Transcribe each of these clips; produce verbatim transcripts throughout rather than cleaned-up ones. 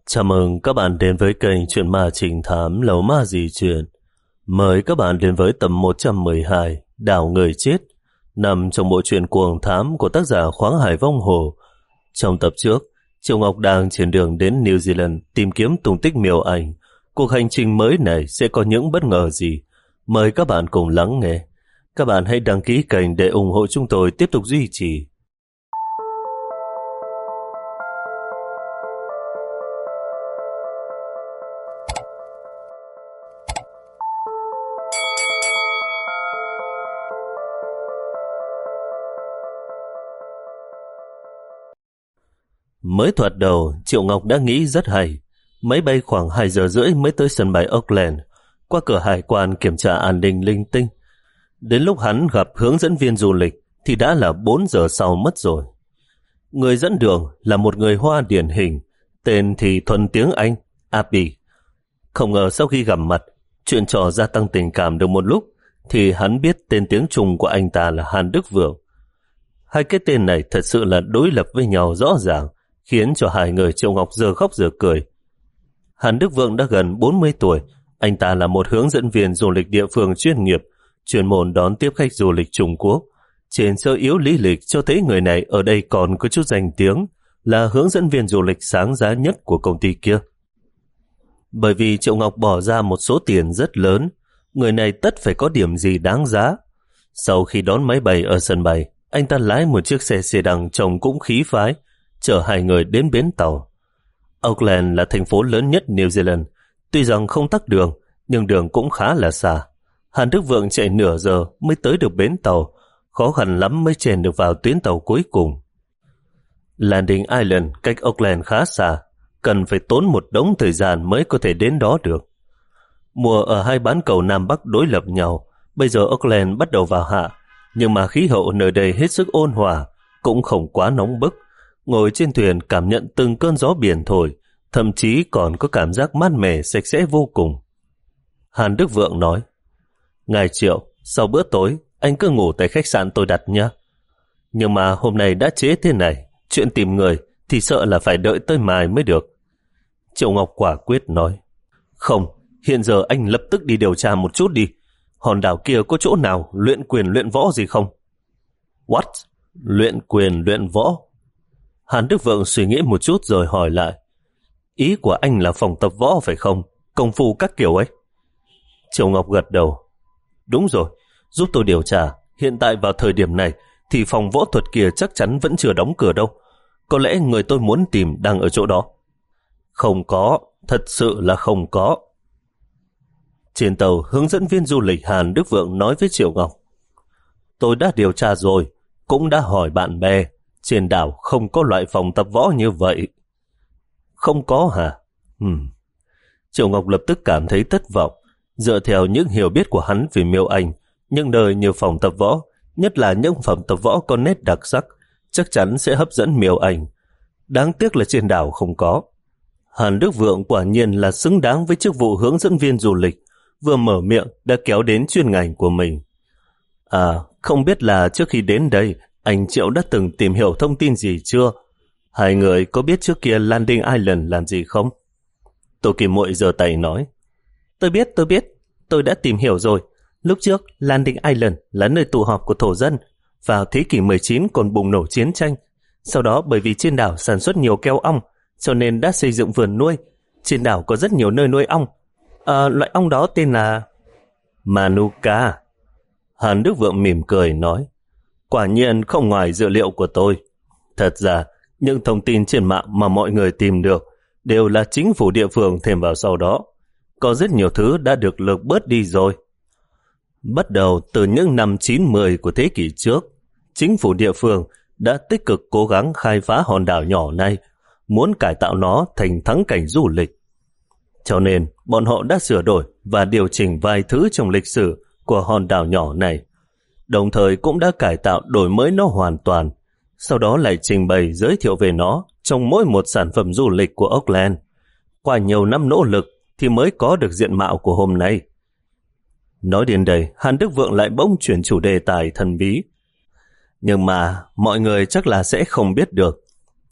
Chào mừng các bạn đến với kênh Chuyện Ma Trình Thám Lầu Ma Dị Chuyện. Mời các bạn đến với tập một trăm mười hai Đảo Người Chết, nằm trong bộ truyện cuồng thám của tác giả Khoáng Hải Vong Hồ. Trong tập trước, Triệu Ngọc đang trên đường đến New Zealand tìm kiếm tung tích Miêu Anh. Cuộc hành trình mới này sẽ có những bất ngờ gì? Mời các bạn cùng lắng nghe. Các bạn hãy đăng ký kênh để ủng hộ chúng tôi tiếp tục duy trì. Mới thoạt đầu, Triệu Ngọc đã nghĩ rất hay. Máy bay khoảng hai giờ rưỡi mới tới sân bay Auckland, qua cửa hải quan kiểm tra an ninh linh tinh. Đến lúc hắn gặp hướng dẫn viên du lịch thì đã là bốn giờ sau mất rồi. Người dẫn đường là một người Hoa điển hình, tên thì thuần tiếng Anh, Abby. Không ngờ sau khi gặp mặt, chuyện trò gia tăng tình cảm được một lúc, thì hắn biết tên tiếng Trung của anh ta là Hàn Đức Vượng. Hai cái tên này thật sự là đối lập với nhau rõ ràng, khiến cho hai người Triệu Ngọc giờ khóc giờ cười. Hàn Đức Vượng đã gần bốn mươi tuổi, anh ta là một hướng dẫn viên du lịch địa phương chuyên nghiệp, chuyên môn đón tiếp khách du lịch Trung Quốc. Trên sơ yếu lý lịch cho thấy người này ở đây còn có chút danh tiếng, là hướng dẫn viên du lịch sáng giá nhất của công ty kia. Bởi vì Triệu Ngọc bỏ ra một số tiền rất lớn, người này tất phải có điểm gì đáng giá. Sau khi đón máy bay ở sân bay, anh ta lái một chiếc xe sedan trông cũng khí phái, chở hai người đến bến tàu. Auckland là thành phố lớn nhất New Zealand, tuy rằng không tắc đường, nhưng đường cũng khá là xa. Hàn Đức Vượng chạy nửa giờ mới tới được bến tàu, khó khăn lắm mới chèn được vào tuyến tàu cuối cùng. Landing Island cách Auckland khá xa, cần phải tốn một đống thời gian mới có thể đến đó được. Mùa ở hai bán cầu Nam Bắc đối lập nhau, bây giờ Auckland bắt đầu vào hạ, nhưng mà khí hậu nơi đây hết sức ôn hòa, cũng không quá nóng bức. Ngồi trên thuyền cảm nhận từng cơn gió biển thổi, thậm chí còn có cảm giác mát mẻ sạch sẽ vô cùng. Hàn Đức Vượng nói, Ngài Triệu, sau bữa tối, anh cứ ngủ tại khách sạn tôi đặt nhé. Nhưng mà hôm nay đã trễ thế này, chuyện tìm người thì sợ là phải đợi tới mai mới được. Triệu Ngọc quả quyết nói, không, hiện giờ anh lập tức đi điều tra một chút đi. Hòn đảo kia có chỗ nào luyện quyền luyện võ gì không? What? Luyện quyền luyện võ? Hàn Đức Vượng suy nghĩ một chút rồi hỏi lại, ý của anh là phòng tập võ phải không? Công phu các kiểu ấy. Triệu Ngọc gật đầu, đúng rồi, giúp tôi điều tra. Hiện tại vào thời điểm này thì phòng võ thuật kia chắc chắn vẫn chưa đóng cửa đâu. Có lẽ người tôi muốn tìm đang ở chỗ đó. Không có, thật sự là không có. Trên tàu, hướng dẫn viên du lịch Hàn Đức Vượng nói với Triệu Ngọc, tôi đã điều tra rồi, cũng đã hỏi bạn bè, trên đảo không có loại phòng tập võ như vậy. Không có hả? Hmm. Triệu Ngọc lập tức cảm thấy thất vọng. Dựa theo những hiểu biết của hắn về Miêu Anh, những nơi như phòng tập võ, nhất là những phòng tập võ có nét đặc sắc, chắc chắn sẽ hấp dẫn Miêu Anh. Đáng tiếc là trên đảo không có. Hàn Đức Vượng quả nhiên là xứng đáng với chức vụ hướng dẫn viên du lịch, vừa mở miệng đã kéo đến chuyên ngành của mình. À, không biết là trước khi đến đây, anh Triệu đã từng tìm hiểu thông tin gì chưa? Hai người có biết trước kia Landing Island làm gì không? Tô Kim Muội giơ tay nói, tôi biết, tôi biết, tôi đã tìm hiểu rồi. Lúc trước, Landing Island là nơi tụ họp của thổ dân. Vào thế kỷ mười chín còn bùng nổ chiến tranh. Sau đó bởi vì trên đảo sản xuất nhiều keo ong, cho nên đã xây dựng vườn nuôi. Trên đảo có rất nhiều nơi nuôi ong. À, loại ong đó tên là Manuka. Hàn Đức Vượng mỉm cười nói, quả nhiên không ngoài dữ liệu của tôi. Thật ra, những thông tin trên mạng mà mọi người tìm được đều là chính phủ địa phương thêm vào sau đó. Có rất nhiều thứ đã được lược bớt đi rồi. Bắt đầu từ những năm chín mươi của thế kỷ trước, chính phủ địa phương đã tích cực cố gắng khai phá hòn đảo nhỏ này, muốn cải tạo nó thành thắng cảnh du lịch. Cho nên, bọn họ đã sửa đổi và điều chỉnh vài thứ trong lịch sử của hòn đảo nhỏ này, đồng thời cũng đã cải tạo đổi mới nó hoàn toàn, sau đó lại trình bày giới thiệu về nó trong mỗi một sản phẩm du lịch của Auckland. Qua nhiều năm nỗ lực thì mới có được diện mạo của hôm nay. Nói đến đây, Hàn Đức Vượng lại bỗng chuyển chủ đề tài thần bí. Nhưng mà mọi người chắc là sẽ không biết được.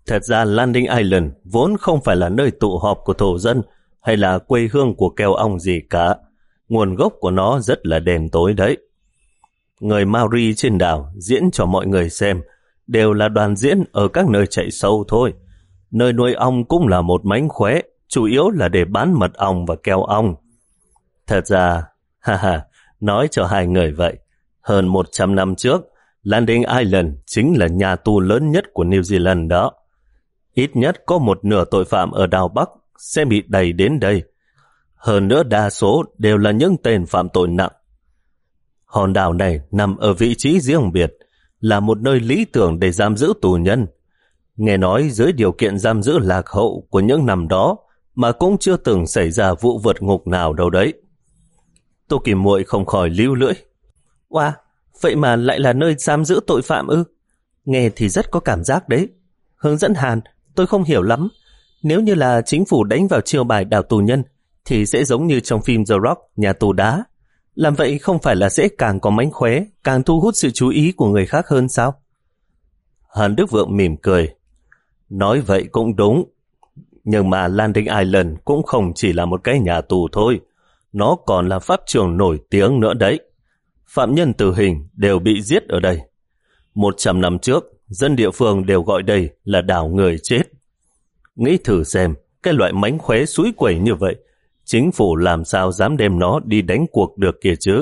Thật ra Landing Island vốn không phải là nơi tụ họp của thổ dân hay là quê hương của keo ong gì cả. Nguồn gốc của nó rất là đen tối đấy. Người Maori trên đảo diễn cho mọi người xem đều là đoàn diễn ở các nơi chạy sâu thôi. Nơi nuôi ong cũng là một mánh khóe, chủ yếu là để bán mật ong và keo ong. Thật ra, ha ha, nói cho hai người vậy, hơn một trăm năm trước, Landing Island chính là nhà tù lớn nhất của New Zealand đó. Ít nhất có một nửa tội phạm ở đảo Bắc sẽ bị đẩy đến đây. Hơn nữa đa số đều là những tên phạm tội nặng. Hòn đảo này nằm ở vị trí riêng biệt, là một nơi lý tưởng để giam giữ tù nhân. Nghe nói dưới điều kiện giam giữ lạc hậu của những năm đó mà cũng chưa từng xảy ra vụ vượt ngục nào đâu đấy. Tô Kim Muội không khỏi líu lưỡi. Wow, vậy mà lại là nơi giam giữ tội phạm ư? Nghe thì rất có cảm giác đấy. Hướng dẫn Hàn, tôi không hiểu lắm. Nếu như là chính phủ đánh vào chiêu bài đào tù nhân thì sẽ giống như trong phim The Rock, nhà tù đá. Làm vậy không phải là sẽ càng có mánh khóe, càng thu hút sự chú ý của người khác hơn sao? Hàn Đức Vượng mỉm cười. Nói vậy cũng đúng. Nhưng mà Landing Island cũng không chỉ là một cái nhà tù thôi. Nó còn là pháp trường nổi tiếng nữa đấy. Phạm nhân tử hình đều bị giết ở đây. Một trăm năm trước, dân địa phương đều gọi đây là đảo người chết. Nghĩ thử xem, cái loại mánh khóe suối quẩy như vậy, chính phủ làm sao dám đem nó đi đánh cuộc được kia chứ?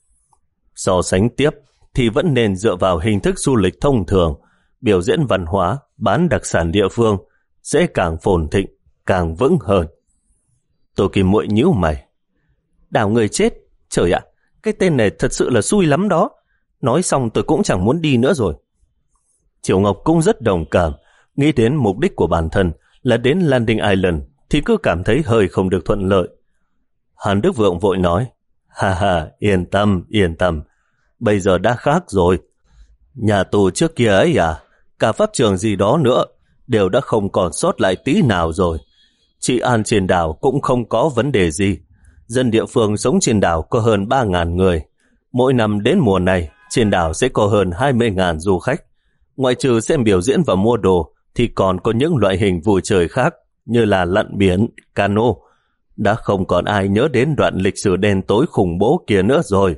So sánh tiếp thì vẫn nên dựa vào hình thức du lịch thông thường, biểu diễn văn hóa, bán đặc sản địa phương, sẽ càng phồn thịnh, càng vững hơn. Tô Kim Muội nhíu mày. Đảo người chết? Trời ạ, cái tên này thật sự là xui lắm đó. Nói xong tôi cũng chẳng muốn đi nữa rồi. Triệu Ngọc cũng rất đồng cảm, nghĩ đến mục đích của bản thân là đến Landing Island thì cứ cảm thấy hơi không được thuận lợi. Hàn Đức Vượng vội nói, ha ha, yên tâm, yên tâm, bây giờ đã khác rồi. Nhà tù trước kia ấy à, cả pháp trường gì đó nữa, đều đã không còn sót lại tí nào rồi. Trị an trên đảo cũng không có vấn đề gì. Dân địa phương sống trên đảo có hơn ba nghìn người. Mỗi năm đến mùa này, trên đảo sẽ có hơn hai mươi nghìn du khách. Ngoại trừ xem biểu diễn và mua đồ, thì còn có những loại hình vui chơi khác như là lặn biển, cano. Đã không còn ai nhớ đến đoạn lịch sử đen tối khủng bố kia nữa rồi.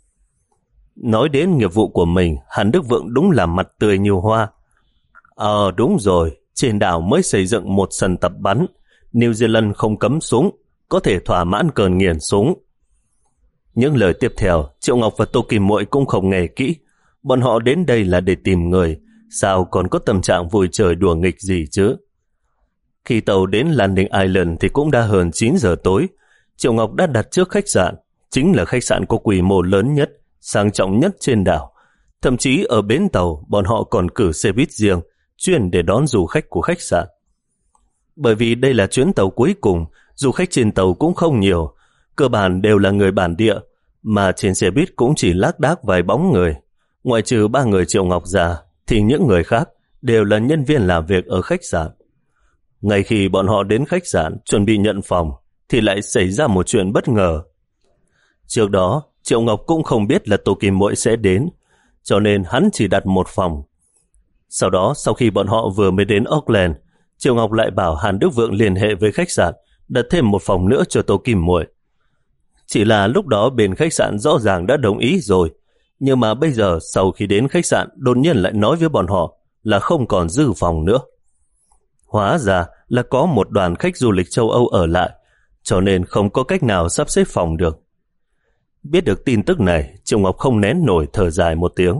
Nói đến nghiệp vụ của mình, Hàn Đức Vượng đúng là mặt tươi như hoa. Ờ đúng rồi, trên đảo mới xây dựng một sân tập bắn. New Zealand không cấm súng, có thể thỏa mãn cơn nghiện súng. Những lời tiếp theo, Triệu Ngọc và Tô Kim Muội cũng không nghe kỹ. Bọn họ đến đây là để tìm người, sao còn có tâm trạng vui chơi đùa nghịch gì chứ? Khi tàu đến Landing Island thì cũng đã hơn chín giờ tối. Triệu Ngọc đã đặt trước khách sạn, chính là khách sạn có quy mô lớn nhất, sang trọng nhất trên đảo. Thậm chí ở bến tàu, bọn họ còn cử xe buýt riêng, chuyên để đón du khách của khách sạn. Bởi vì đây là chuyến tàu cuối cùng, du khách trên tàu cũng không nhiều, cơ bản đều là người bản địa, mà trên xe buýt cũng chỉ lác đác vài bóng người. Ngoại trừ ba người Triệu Ngọc ra, thì những người khác đều là nhân viên làm việc ở khách sạn. Ngay khi bọn họ đến khách sạn chuẩn bị nhận phòng, thì lại xảy ra một chuyện bất ngờ. Trước đó, Triệu Ngọc cũng không biết là Tô Kim Muội sẽ đến, cho nên hắn chỉ đặt một phòng. Sau đó, sau khi bọn họ vừa mới đến Auckland, Triệu Ngọc lại bảo Hàn Đức Vượng liên hệ với khách sạn, đặt thêm một phòng nữa cho Tô Kim Muội. Chỉ là lúc đó bên khách sạn rõ ràng đã đồng ý rồi, nhưng mà bây giờ sau khi đến khách sạn đột nhiên lại nói với bọn họ là không còn dư phòng nữa. Hóa ra là có một đoàn khách du lịch châu Âu ở lại, cho nên không có cách nào sắp xếp phòng được. Biết được tin tức này, Triệu Ngọc không nén nổi thở dài một tiếng.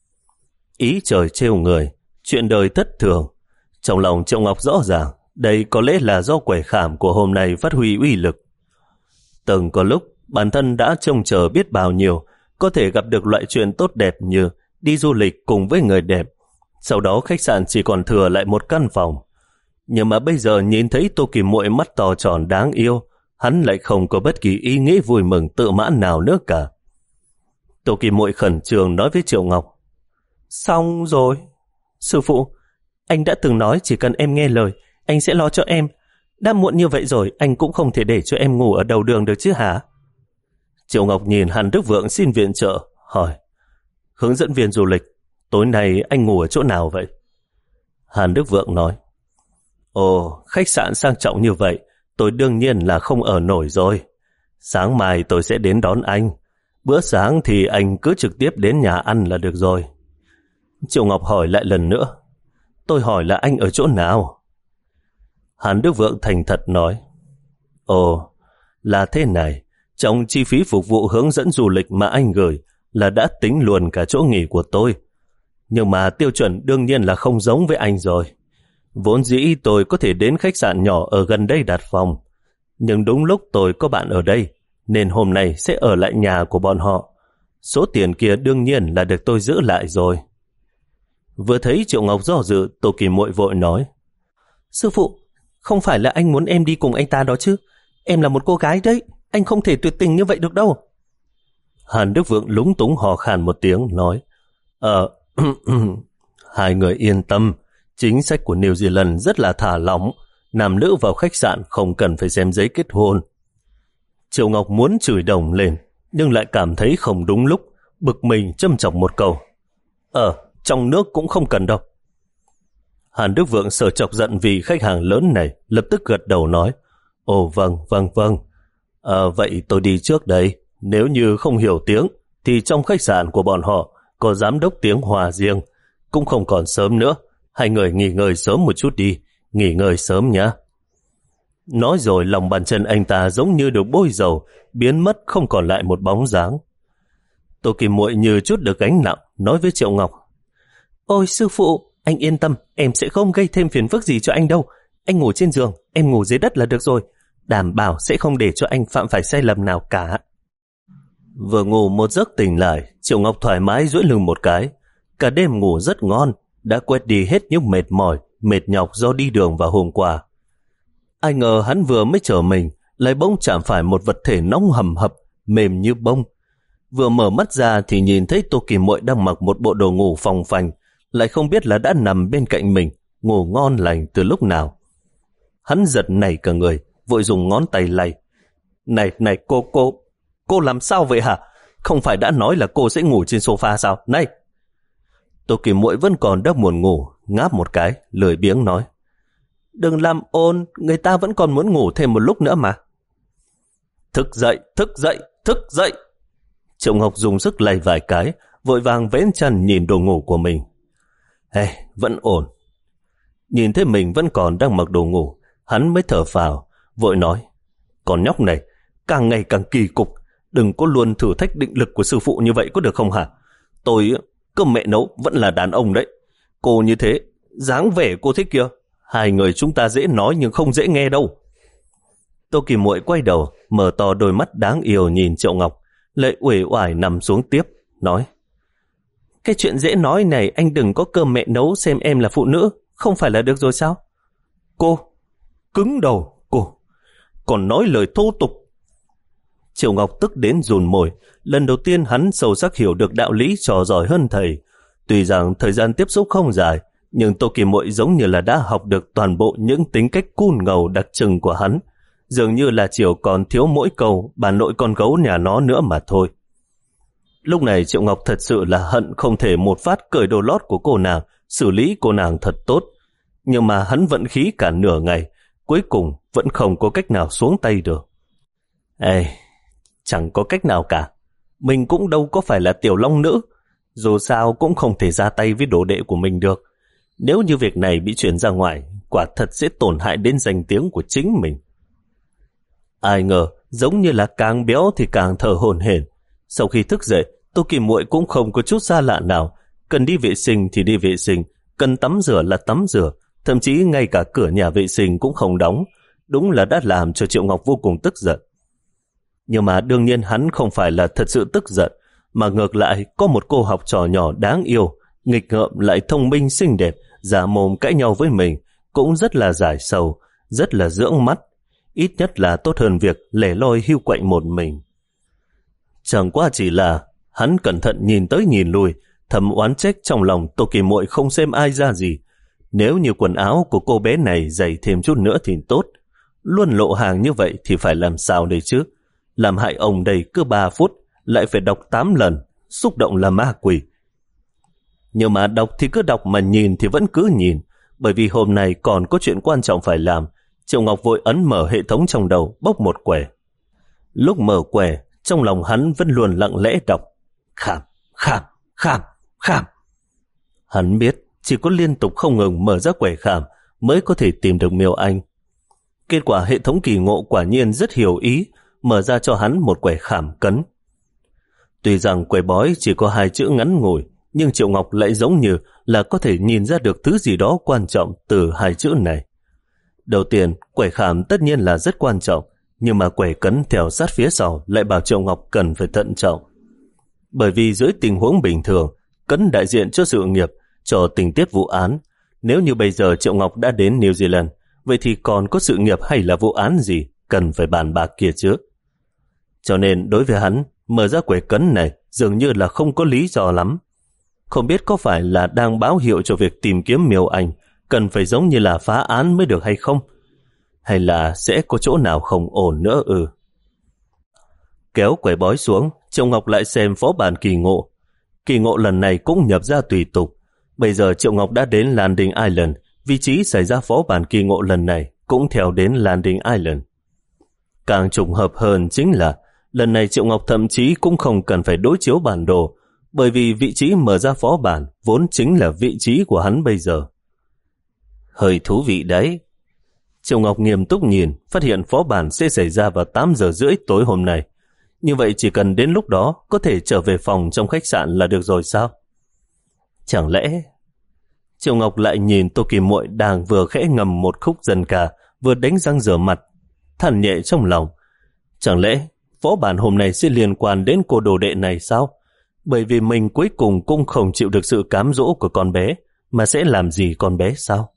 Ý trời trêu người, chuyện đời thất thường. Trong lòng Triệu Ngọc rõ ràng, đây có lẽ là do quẻ khảm của hôm nay phát huy uy lực. Từng có lúc, bản thân đã trông chờ biết bao nhiêu, có thể gặp được loại chuyện tốt đẹp như đi du lịch cùng với người đẹp. Sau đó khách sạn chỉ còn thừa lại một căn phòng. Nhưng mà bây giờ nhìn thấy Tô Kim Muội mắt to tròn đáng yêu, hắn lại không có bất kỳ ý nghĩ vui mừng tự mãn nào nữa cả. Tô Kim Muội khẩn trương nói với Triệu Ngọc. Xong rồi. Sư phụ, anh đã từng nói chỉ cần em nghe lời, anh sẽ lo cho em. Đã muộn như vậy rồi, anh cũng không thể để cho em ngủ ở đầu đường được chứ hả? Triệu Ngọc nhìn Hàn Đức Vượng xin viện trợ, hỏi. Hướng dẫn viên du lịch, tối nay anh ngủ ở chỗ nào vậy? Hàn Đức Vượng nói. Ồ, khách sạn sang trọng như vậy, tôi đương nhiên là không ở nổi rồi. Sáng mai tôi sẽ đến đón anh. Bữa sáng thì anh cứ trực tiếp đến nhà ăn là được rồi. Triệu Ngọc hỏi lại lần nữa. Tôi hỏi là anh ở chỗ nào? Hàn Đức Vượng thành thật nói. Ồ, là thế này. Trong chi phí phục vụ hướng dẫn du lịch mà anh gửi là đã tính luôn cả chỗ nghỉ của tôi. Nhưng mà tiêu chuẩn đương nhiên là không giống với anh rồi. Vốn dĩ tôi có thể đến khách sạn nhỏ ở gần đây đặt phòng. Nhưng đúng lúc tôi có bạn ở đây, nên hôm nay sẽ ở lại nhà của bọn họ. Số tiền kia đương nhiên là được tôi giữ lại rồi. Vừa thấy Triệu Ngọc do dự, Tô Kỳ Muội vội nói. Sư phụ, không phải là anh muốn em đi cùng anh ta đó chứ. Em là một cô gái đấy, anh không thể tuyệt tình như vậy được đâu. Hàn Đức Vượng lúng túng hò khan một tiếng, nói. Ờ, hai người yên tâm, chính sách của New Zealand rất là thả lỏng, nam nữ vào khách sạn không cần phải xem giấy kết hôn. Triệu Ngọc muốn chửi đồng lên, nhưng lại cảm thấy không đúng lúc, bực mình châm chọc một câu. Ờ, trong nước cũng không cần đâu. Hàn Đức Vượng sợ chọc giận vì khách hàng lớn này, lập tức gật đầu nói. Ồ vâng, vâng, vâng. À, vậy tôi đi trước đây. Nếu như không hiểu tiếng, thì trong khách sạn của bọn họ có giám đốc tiếng Hoa riêng. Cũng không còn sớm nữa. Hai người nghỉ ngơi sớm một chút đi. Nghỉ ngơi sớm nhé. Nói rồi lòng bàn chân anh ta giống như được bôi dầu, biến mất không còn lại một bóng dáng. Tô Kỳ Muội như chút được gánh nặng, nói với Triệu Ngọc. Ôi sư phụ, anh yên tâm, em sẽ không gây thêm phiền phức gì cho anh đâu. Anh ngủ trên giường, em ngủ dưới đất là được rồi. Đảm bảo sẽ không để cho anh phạm phải sai lầm nào cả. Vừa ngủ một giấc tỉnh lại, Triệu Ngọc thoải mái duỗi lưng một cái. Cả đêm ngủ rất ngon, đã quét đi hết những mệt mỏi, mệt nhọc do đi đường vào hôm qua. Ai ngờ hắn vừa mới trở mình, lại bỗng chạm phải một vật thể nóng hầm hập, mềm như bông. Vừa mở mắt ra thì nhìn thấy Tô Kỳ Muội đang mặc một bộ đồ ngủ phồng phành, lại không biết là đã nằm bên cạnh mình, ngủ ngon lành từ lúc nào. Hắn giật nảy cả người, vội dùng ngón tay lay. Này, này cô, cô, cô làm sao vậy hả? Không phải đã nói là cô sẽ ngủ trên sofa sao? Này! Tô Kỳ Muội vẫn còn đang buồn ngủ, ngáp một cái, lười biếng nói. Đừng làm ồn, người ta vẫn còn muốn ngủ thêm một lúc nữa mà. Thức dậy, thức dậy, thức dậy! Triệu Ngọc dùng sức lay vài cái, vội vàng vén chăn nhìn đồ ngủ của mình. Hey, vẫn ổn. Nhìn thấy mình vẫn còn đang mặc đồ ngủ, hắn mới thở phào, vội nói. Con nhóc này, càng ngày càng kỳ cục, đừng có luôn thử thách định lực của sư phụ như vậy có được không hả? Tôi, cơm mẹ nấu vẫn là đàn ông đấy. Cô như thế, dáng vẻ cô thích kia. Hai người chúng ta dễ nói nhưng không dễ nghe đâu. Tô Kỳ Muội quay đầu, mở to đôi mắt đáng yêu nhìn Triệu Ngọc, lại uể oải nằm xuống tiếp, nói. Cái chuyện dễ nói này anh đừng có cơm mẹ nấu xem em là phụ nữ, không phải là được rồi sao? Cô, cứng đầu, cô, còn nói lời thô tục. Triệu Ngọc tức đến rùn môi, lần đầu tiên hắn sâu sắc hiểu được đạo lý trò giỏi hơn thầy. Tuy rằng thời gian tiếp xúc không dài, nhưng Tô Kỳ Muội giống như là đã học được toàn bộ những tính cách cun ngầu đặc trưng của hắn. Dường như là Triệu còn thiếu mỗi câu bà nội con gấu nhà nó nữa mà thôi. Lúc này Triệu Ngọc thật sự là hận không thể một phát cởi đồ lót của cô nàng, xử lý cô nàng thật tốt. Nhưng mà hắn vận khí cả nửa ngày, cuối cùng vẫn không có cách nào xuống tay được. Ê, chẳng có cách nào cả. Mình cũng đâu có phải là tiểu long nữ, dù sao cũng không thể ra tay với đồ đệ của mình được. Nếu như việc này bị chuyển ra ngoài, quả thật sẽ tổn hại đến danh tiếng của chính mình. Ai ngờ, giống như là càng béo thì càng thở hổn hển. Sau khi thức dậy, Tô Kỳ Muội cũng không có chút xa lạ nào. Cần đi vệ sinh thì đi vệ sinh, cần tắm rửa là tắm rửa, thậm chí ngay cả cửa nhà vệ sinh cũng không đóng. Đúng là đã làm cho Triệu Ngọc vô cùng tức giận. Nhưng mà đương nhiên hắn không phải là thật sự tức giận, mà ngược lại có một cô học trò nhỏ đáng yêu, nghịch ngợm lại thông minh xinh đẹp, giả mồm cãi nhau với mình, cũng rất là giải sầu, rất là dưỡng mắt. Ít nhất là tốt hơn việc lẻ loi hiu quạnh một mình. Chẳng qua chỉ là hắn cẩn thận nhìn tới nhìn lui, thầm oán trách trong lòng Tô Kỳ Muội không xem ai ra gì. Nếu như quần áo của cô bé này dày thêm chút nữa thì tốt. Luôn lộ hàng như vậy thì phải làm sao đây chứ? Làm hại ông đây cứ ba phút, lại phải đọc tám lần, xúc động là ma quỷ. Nhưng mà đọc thì cứ đọc mà nhìn thì vẫn cứ nhìn. bởi vì hôm nay còn có chuyện quan trọng phải làm. Triệu Ngọc vội ấn mở hệ thống trong đầu, bốc một quẻ. Lúc mở quẻ, trong lòng hắn vẫn luôn lặng lẽ đọc khảm, khảm, khảm, khảm. Hắn biết chỉ có liên tục không ngừng mở ra quẻ khảm mới có thể tìm được Miêu Anh. Kết quả hệ thống kỳ ngộ quả nhiên rất hiểu ý, mở ra cho hắn một quẻ khảm cấn. Tuy rằng quẻ bói chỉ có hai chữ ngắn ngủi, nhưng Triệu Ngọc lại giống như là có thể nhìn ra được thứ gì đó quan trọng từ hai chữ này. Đầu tiên, quẻ khảm tất nhiên là rất quan trọng, nhưng mà quẻ cấn theo sát phía sau lại bảo Triệu Ngọc cần phải thận trọng. Bởi vì dưới tình huống bình thường, cấn đại diện cho sự nghiệp, cho tình tiết vụ án. Nếu như bây giờ Triệu Ngọc đã đến New Zealand, vậy thì còn có sự nghiệp hay là vụ án gì cần phải bàn bạc kia chứ? Cho nên đối với hắn, mở ra quẻ cấn này dường như là không có lý do lắm. Không biết có phải là đang báo hiệu cho việc tìm kiếm Miêu Anh cần phải giống như là phá án mới được hay không? Hay là sẽ có chỗ nào không ổn nữa ư? Ừ. Kéo quẻ bói xuống, Triệu Ngọc lại xem phó bản kỳ ngộ. Kỳ ngộ lần này cũng nhập ra tùy tục. Bây giờ Triệu Ngọc đã đến Landing Island, vị trí xảy ra phó bản kỳ ngộ lần này cũng theo đến Landing Island. Càng trùng hợp hơn chính là lần này Triệu Ngọc thậm chí cũng không cần phải đối chiếu bản đồ, bởi vì vị trí mở ra phó bản vốn chính là vị trí của hắn bây giờ. Hơi thú vị đấy. Triệu Ngọc nghiêm túc nhìn, phát hiện phó bản sẽ xảy ra vào tám giờ rưỡi tối hôm nay. Như vậy chỉ cần đến lúc đó có thể trở về phòng trong khách sạn là được rồi sao? Chẳng lẽ... Triệu Ngọc lại nhìn Tô Kỳ Muội đang vừa khẽ ngầm một khúc dân ca, vừa đánh răng rửa mặt, thản nhẹ trong lòng. Chẳng lẽ phó bản hôm nay sẽ liên quan đến cô đồ đệ này sao? Bởi vì mình cuối cùng cũng không chịu được sự cám dỗ của con bé, mà sẽ làm gì con bé sao?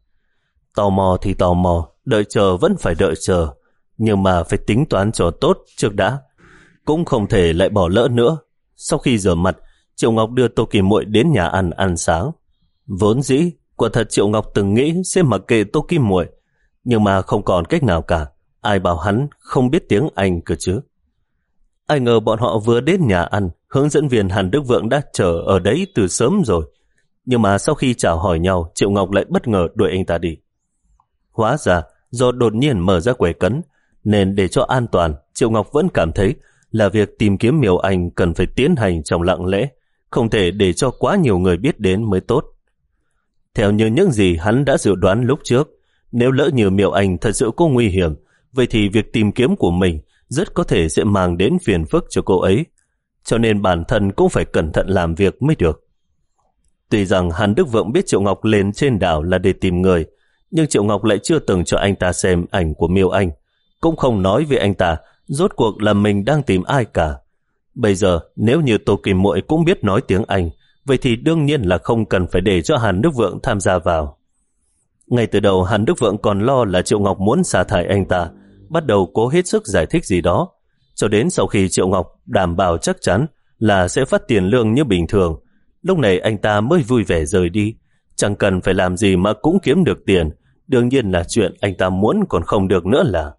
Tò mò thì tò mò, đợi chờ vẫn phải đợi chờ, nhưng mà phải tính toán cho tốt trước đã, cũng không thể lại bỏ lỡ nữa. Sau khi rửa mặt, Triệu Ngọc đưa Tô Kỳ Muội đến nhà ăn ăn sáng. Vốn dĩ, quả thật Triệu Ngọc từng nghĩ sẽ mặc kệ Tô Kỳ Muội, nhưng mà không còn cách nào cả. Ai bảo hắn không biết tiếng Anh cơ chứ? Ai ngờ bọn họ vừa đến nhà ăn, hướng dẫn viên Hàn Đức Vượng đã chờ ở đấy từ sớm rồi. Nhưng mà sau khi chào hỏi nhau, Triệu Ngọc lại bất ngờ đuổi anh ta đi. Hóa ra, do đột nhiên mở ra quẻ cấn, nên để cho an toàn, Triệu Ngọc vẫn cảm thấy là việc tìm kiếm Miêu Anh cần phải tiến hành trong lặng lẽ, không thể để cho quá nhiều người biết đến mới tốt. Theo như những gì hắn đã dự đoán lúc trước, nếu lỡ như Miêu Anh thật sự có nguy hiểm, vậy thì việc tìm kiếm của mình rất có thể sẽ mang đến phiền phức cho cô ấy, cho nên bản thân cũng phải cẩn thận làm việc mới được. Tuy rằng Hàn Đức Vượng biết Triệu Ngọc lên trên đảo là để tìm người, nhưng Triệu Ngọc lại chưa từng cho anh ta xem ảnh của Miêu Anh, cũng không nói với anh ta rốt cuộc là mình đang tìm ai cả. Bây giờ nếu như Tô Kỳ Muội cũng biết nói tiếng Anh, vậy thì đương nhiên là không cần phải để cho Hàn Đức Vượng tham gia vào. Ngay từ đầu Hàn Đức Vượng còn lo là Triệu Ngọc muốn sa thải anh ta, bắt đầu cố hết sức giải thích gì đó, cho đến sau khi Triệu Ngọc đảm bảo chắc chắn là sẽ phát tiền lương như bình thường, lúc này anh ta mới vui vẻ rời đi. Chẳng cần phải làm gì mà cũng kiếm được tiền, đương nhiên là chuyện anh ta muốn còn không được nữa là.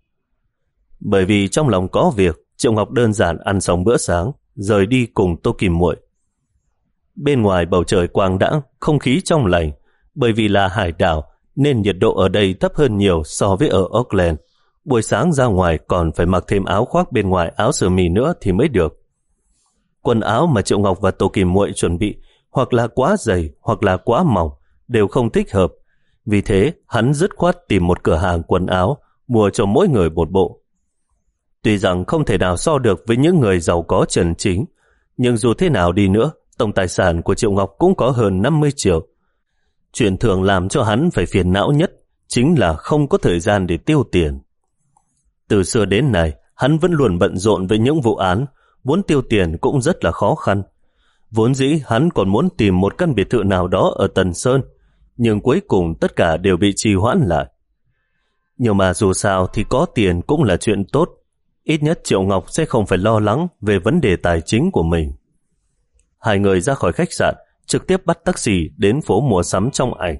Bởi vì trong lòng có việc, Triệu Ngọc đơn giản ăn xong bữa sáng, rời đi cùng Tô Kỳ Muội. Bên ngoài bầu trời quang đãng, không khí trong lành, bởi vì là hải đảo nên nhiệt độ ở đây thấp hơn nhiều so với ở Auckland. Buổi sáng ra ngoài còn phải mặc thêm áo khoác bên ngoài áo sơ mi nữa thì mới được. Quần áo mà Triệu Ngọc và Tô Kỳ Muội chuẩn bị hoặc là quá dày hoặc là quá mỏng, đều không thích hợp. Vì thế hắn dứt khoát tìm một cửa hàng quần áo, mua cho mỗi người một bộ. Tuy rằng không thể nào so được với những người giàu có chân chính, nhưng dù thế nào đi nữa, tổng tài sản của Triệu Ngọc cũng có hơn năm mươi triệu. Chuyện thường làm cho hắn phải phiền não nhất chính là không có thời gian để tiêu tiền. Từ xưa đến nay, hắn vẫn luôn bận rộn với những vụ án, muốn tiêu tiền cũng rất là khó khăn. Vốn dĩ hắn còn muốn tìm một căn biệt thự nào đó ở Tần Sơn, nhưng cuối cùng tất cả đều bị trì hoãn lại. Nhưng mà dù sao thì có tiền cũng là chuyện tốt, ít nhất Triệu Ngọc sẽ không phải lo lắng về vấn đề tài chính của mình. Hai người ra khỏi khách sạn, trực tiếp bắt taxi đến phố mua sắm trong ảnh.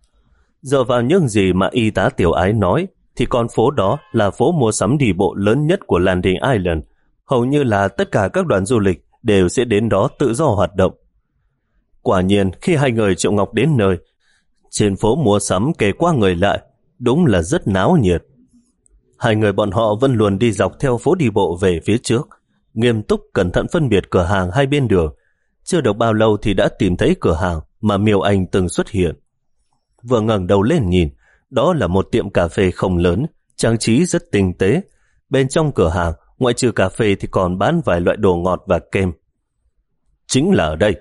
Dựa vào những gì mà y tá Tiểu Ái nói, thì con phố đó là phố mua sắm đi bộ lớn nhất của Landing Island. Hầu như là tất cả các đoàn du lịch đều sẽ đến đó tự do hoạt động. Quả nhiên khi hai người Triệu Ngọc đến nơi, Trên phố mua sắm kề qua người lại, đúng là rất náo nhiệt. Hai người bọn họ vẫn luôn đi dọc theo phố đi bộ về phía trước, nghiêm túc cẩn thận phân biệt cửa hàng hai bên đường. Chưa được bao lâu thì đã tìm thấy cửa hàng mà Miêu Anh từng xuất hiện. Vừa ngẩng đầu lên nhìn, đó là một tiệm cà phê không lớn, trang trí rất tinh tế. Bên trong cửa hàng, ngoại trừ cà phê thì còn bán vài loại đồ ngọt và kem. Chính là ở đây.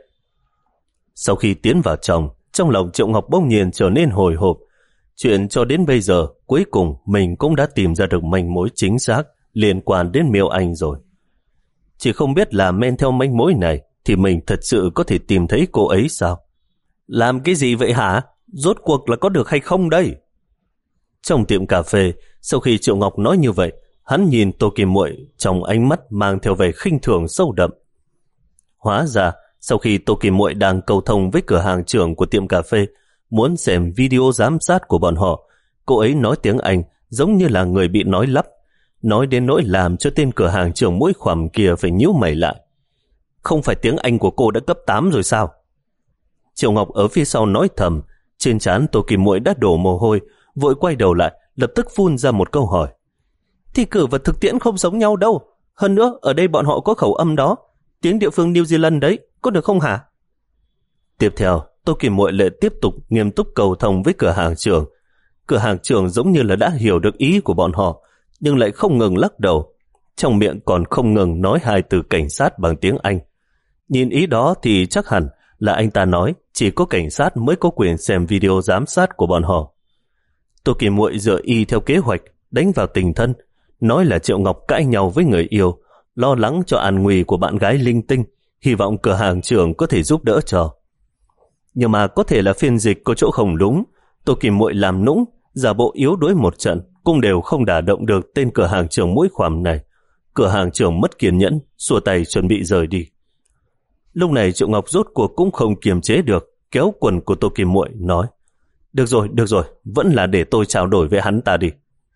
Sau khi tiến vào trong, trong lòng Triệu Ngọc bỗng nhiên trở nên hồi hộp. Chuyện cho đến bây giờ, cuối cùng mình cũng đã tìm ra được manh mối chính xác liên quan đến Miêu Anh rồi. Chỉ không biết là men theo manh mối này thì mình thật sự có thể tìm thấy cô ấy sao? Làm cái gì vậy hả? Rốt cuộc là có được hay không đây? Trong tiệm cà phê, sau khi Triệu Ngọc nói như vậy, hắn nhìn Tô Kim Muội trong ánh mắt mang theo vẻ khinh thường sâu đậm. Hóa ra, sau khi Tô Kim Muội đang cầu thông với cửa hàng trưởng của tiệm cà phê, muốn xem video giám sát của bọn họ, cô ấy nói tiếng Anh giống như là người bị nói lắp, nói đến nỗi làm cho tên cửa hàng trưởng mũi khoằm kia phải nhíu mày lại. Không phải tiếng Anh của cô đã cấp tám rồi sao? Triệu Ngọc ở phía sau nói thầm, trên trán Tô Kim Muội đã đổ mồ hôi, vội quay đầu lại, lập tức phun ra một câu hỏi. Thi cử và thực tiễn không giống nhau đâu. Hơn nữa, ở đây bọn họ có khẩu âm đó. Tiếng địa phương New Zealand đấy, có được không hả? Tiếp theo, Tô Kim Muội lại tiếp tục nghiêm túc cầu thông với cửa hàng trưởng. Cửa hàng trưởng giống như là đã hiểu được ý của bọn họ, nhưng lại không ngừng lắc đầu. Trong miệng còn không ngừng nói hai từ cảnh sát bằng tiếng Anh. Nhìn ý đó thì chắc hẳn là anh ta nói chỉ có cảnh sát mới có quyền xem video giám sát của bọn họ. Tô Kim Muội dựa y theo kế hoạch, đánh vào tình thân, nói là Triệu Ngọc cãi nhau với người yêu, lo lắng cho an nguy của bạn gái linh tinh, hy vọng cửa hàng trưởng có thể giúp đỡ cho. Nhưng mà có thể là phiên dịch có chỗ không đúng, Tô Kim Muội làm nũng, giả bộ yếu đuối một trận, cũng đều không đả động được tên cửa hàng trưởng mũi khoằm này. Cửa hàng trưởng mất kiên nhẫn, xua tay chuẩn bị rời đi. Lúc này Triệu Ngọc rốt cuộc cũng không kiềm chế được, kéo quần của Tô Kim Muội nói: Được rồi, được rồi, vẫn là để tôi trao đổi với hắn ta đi.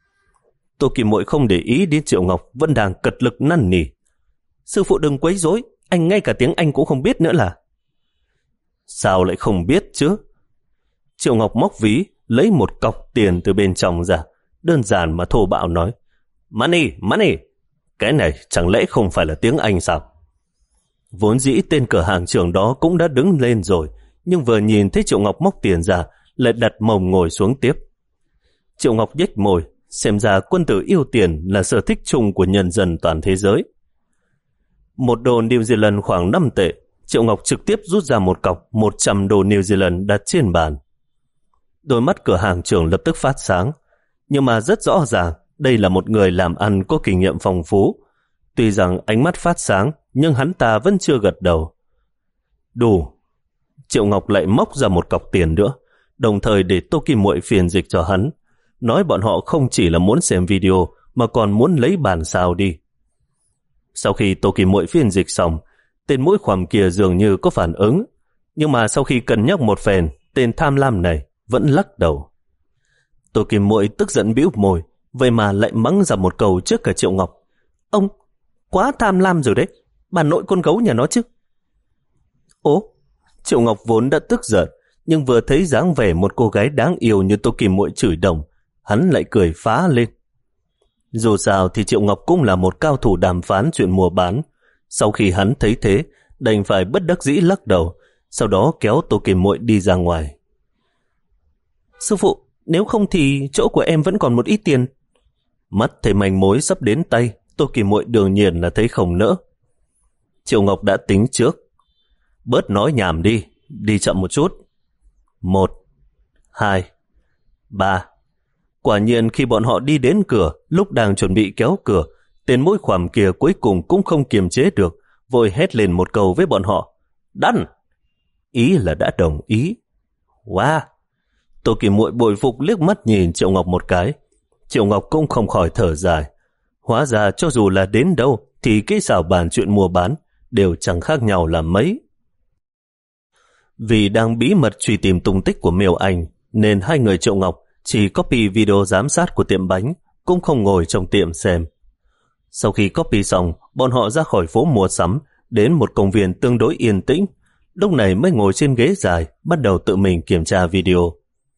Tô Kim Muội không để ý đến Triệu Ngọc vẫn đang cật lực năn nỉ. Sư phụ đừng quấy rối, anh ngay cả tiếng Anh cũng không biết nữa là. Sao lại không biết chứ? Triệu Ngọc móc ví, lấy một cọc tiền từ bên trong ra, đơn giản mà thô bạo nói: Money, money. Cái này chẳng lẽ không phải là tiếng Anh sao? Vốn dĩ tên cửa hàng trưởng đó cũng đã đứng lên rồi, nhưng vừa nhìn thấy Triệu Ngọc móc tiền ra, lại đặt mông ngồi xuống tiếp. Triệu Ngọc nhếch môi, xem ra quân tử yêu tiền là sở thích chung của nhân dân toàn thế giới. Một đô New Zealand khoảng năm tệ, Triệu Ngọc trực tiếp rút ra một cọc một trăm đô New Zealand đặt trên bàn. Đôi mắt cửa hàng trưởng lập tức phát sáng, nhưng mà rất rõ ràng đây là một người làm ăn có kinh nghiệm phong phú. Tuy rằng ánh mắt phát sáng, nhưng hắn ta vẫn chưa gật đầu. Đủ. Triệu Ngọc lại móc ra một cọc tiền nữa, đồng thời để Tô Kim Muội phiền dịch cho hắn, nói bọn họ không chỉ là muốn xem video mà còn muốn lấy bản sao đi. Sau khi Tô Kim Muội phiền dịch xong, tên mũi khoằm kia dường như có phản ứng, nhưng mà sau khi cân nhắc một phen, tên tham lam này vẫn lắc đầu. Tô Kim Muội tức giận bĩu môi, vậy mà lại mắng ra một câu trước cả Triệu Ngọc: Ông quá tham lam rồi đấy, bà nội con gấu nhà nó chứ. Ố, Triệu Ngọc vốn đã tức giận, nhưng vừa thấy dáng vẻ một cô gái đáng yêu như Tô Kim Muội chửi đồng, hắn lại cười phá lên. Dù sao thì Triệu Ngọc cũng là một cao thủ đàm phán chuyện mua bán. Sau khi hắn thấy thế, đành phải bất đắc dĩ lắc đầu, sau đó kéo Tô Kim Muội đi ra ngoài. Sư phụ, nếu không thì chỗ của em vẫn còn một ít tiền. Mắt thấy manh mối sắp đến tay, Tô Kim Muội đương nhiên là thấy không nỡ. Triệu Ngọc đã tính trước. Bớt nói nhảm đi, đi chậm một chút. Một, hai, ba. Quả nhiên khi bọn họ đi đến cửa, lúc đang chuẩn bị kéo cửa, tên mũi khoằm kia cuối cùng cũng không kiềm chế được, vội hét lên một câu với bọn họ: Đắn! Ý là đã đồng ý. Wow! Tô Kim Muội bội phục liếc mắt nhìn Triệu Ngọc một cái. Triệu Ngọc cũng không khỏi thở dài. Hóa ra cho dù là đến đâu thì cái xảo bàn chuyện mua bán đều chẳng khác nhau là mấy. Vì đang bí mật truy tìm tung tích của Miêu Anh, nên hai người Triệu Ngọc chỉ copy video giám sát của tiệm bánh, cũng không ngồi trong tiệm xem. Sau khi copy xong, bọn họ ra khỏi phố mua sắm, đến một công viên tương đối yên tĩnh. Lúc này mới ngồi trên ghế dài, bắt đầu tự mình kiểm tra video.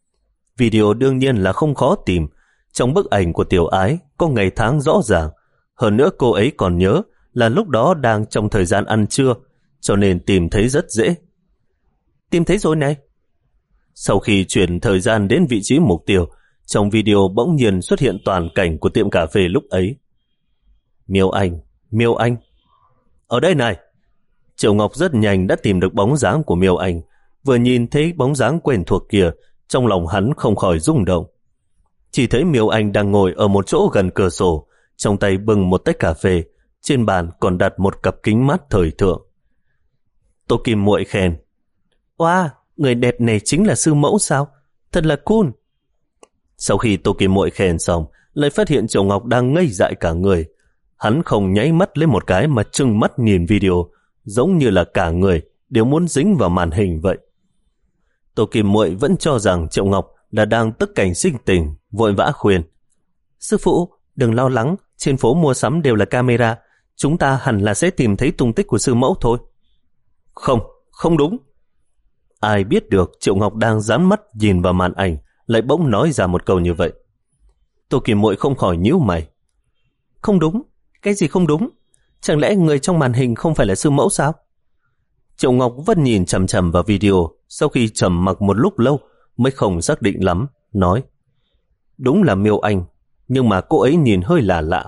Video đương nhiên là không khó tìm. Trong bức ảnh của Tiểu Ái có ngày tháng rõ ràng. Hơn nữa cô ấy còn nhớ là lúc đó đang trong thời gian ăn trưa, cho nên tìm thấy rất dễ. Tìm thấy rồi này. Sau khi chuyển thời gian đến vị trí mục tiêu, trong video bỗng nhiên xuất hiện toàn cảnh của tiệm cà phê lúc ấy. Miêu Anh, Miêu Anh. Ở đây này. Triệu Ngọc rất nhanh đã tìm được bóng dáng của Miêu Anh. Vừa nhìn thấy bóng dáng quen thuộc kia, trong lòng hắn không khỏi rung động. Chỉ thấy Miêu Anh đang ngồi ở một chỗ gần cửa sổ, trong tay bưng một tách cà phê, trên bàn còn đặt một cặp kính mát thời thượng. Tô Kim Muội khen. Wow, người đẹp này chính là sư mẫu sao? Thật là cool. Sau khi Tô Kim Muội khen xong, lại phát hiện Triệu Ngọc đang ngây dại cả người. Hắn không nháy mắt lên một cái mà trừng mắt nhìn video, giống như là cả người đều muốn dính vào màn hình vậy. Tô Kim Muội vẫn cho rằng Triệu Ngọc là đang tức cảnh sinh tình, vội vã khuyên. Sư phụ, đừng lo lắng, trên phố mua sắm đều là camera, chúng ta hẳn là sẽ tìm thấy tung tích của sư mẫu thôi. Không, không đúng. Ai biết được Triệu Ngọc đang dán mắt nhìn vào màn ảnh, lại bỗng nói ra một câu như vậy. Tô Kim Muội không khỏi nhíu mày. Không đúng? Cái gì không đúng? Chẳng lẽ người trong màn hình không phải là sư mẫu sao? Triệu Ngọc vẫn nhìn chằm chằm vào video, sau khi trầm mặc một lúc lâu mới không xác định lắm, nói. Đúng là Miêu Anh, nhưng mà cô ấy nhìn hơi lạ lạ.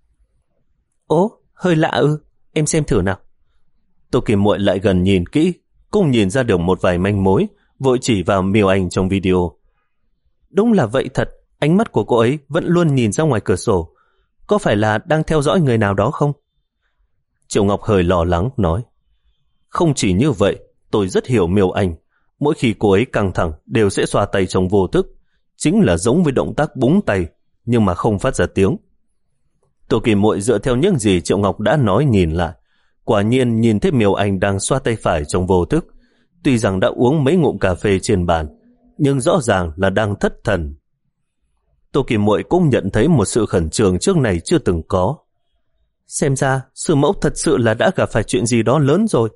Ố, hơi lạ ư? Em xem thử nào. Tô Kim Muội lại gần nhìn kỹ, cũng nhìn ra được một vài manh mối, vội chỉ vào Miêu Anh trong video. Đúng là vậy thật, ánh mắt của cô ấy vẫn luôn nhìn ra ngoài cửa sổ. Có phải là đang theo dõi người nào đó không? Triệu Ngọc hơi lo lắng nói. Không chỉ như vậy, tôi rất hiểu Miêu Anh. Mỗi khi cô ấy căng thẳng đều sẽ xoa tay trong vô thức, chính là giống với động tác búng tay, nhưng mà không phát ra tiếng. Tô Kim Muội dựa theo những gì Triệu Ngọc đã nói nhìn lại, quả nhiên nhìn thấy Miêu Anh đang xoa tay phải trong vô thức. Tuy rằng đã uống mấy ngụm cà phê trên bàn, nhưng rõ ràng là đang thất thần. Tô Kim Muội cũng nhận thấy một sự khẩn trương trước này chưa từng có. Xem ra sư mẫu thật sự là đã gặp phải chuyện gì đó lớn rồi.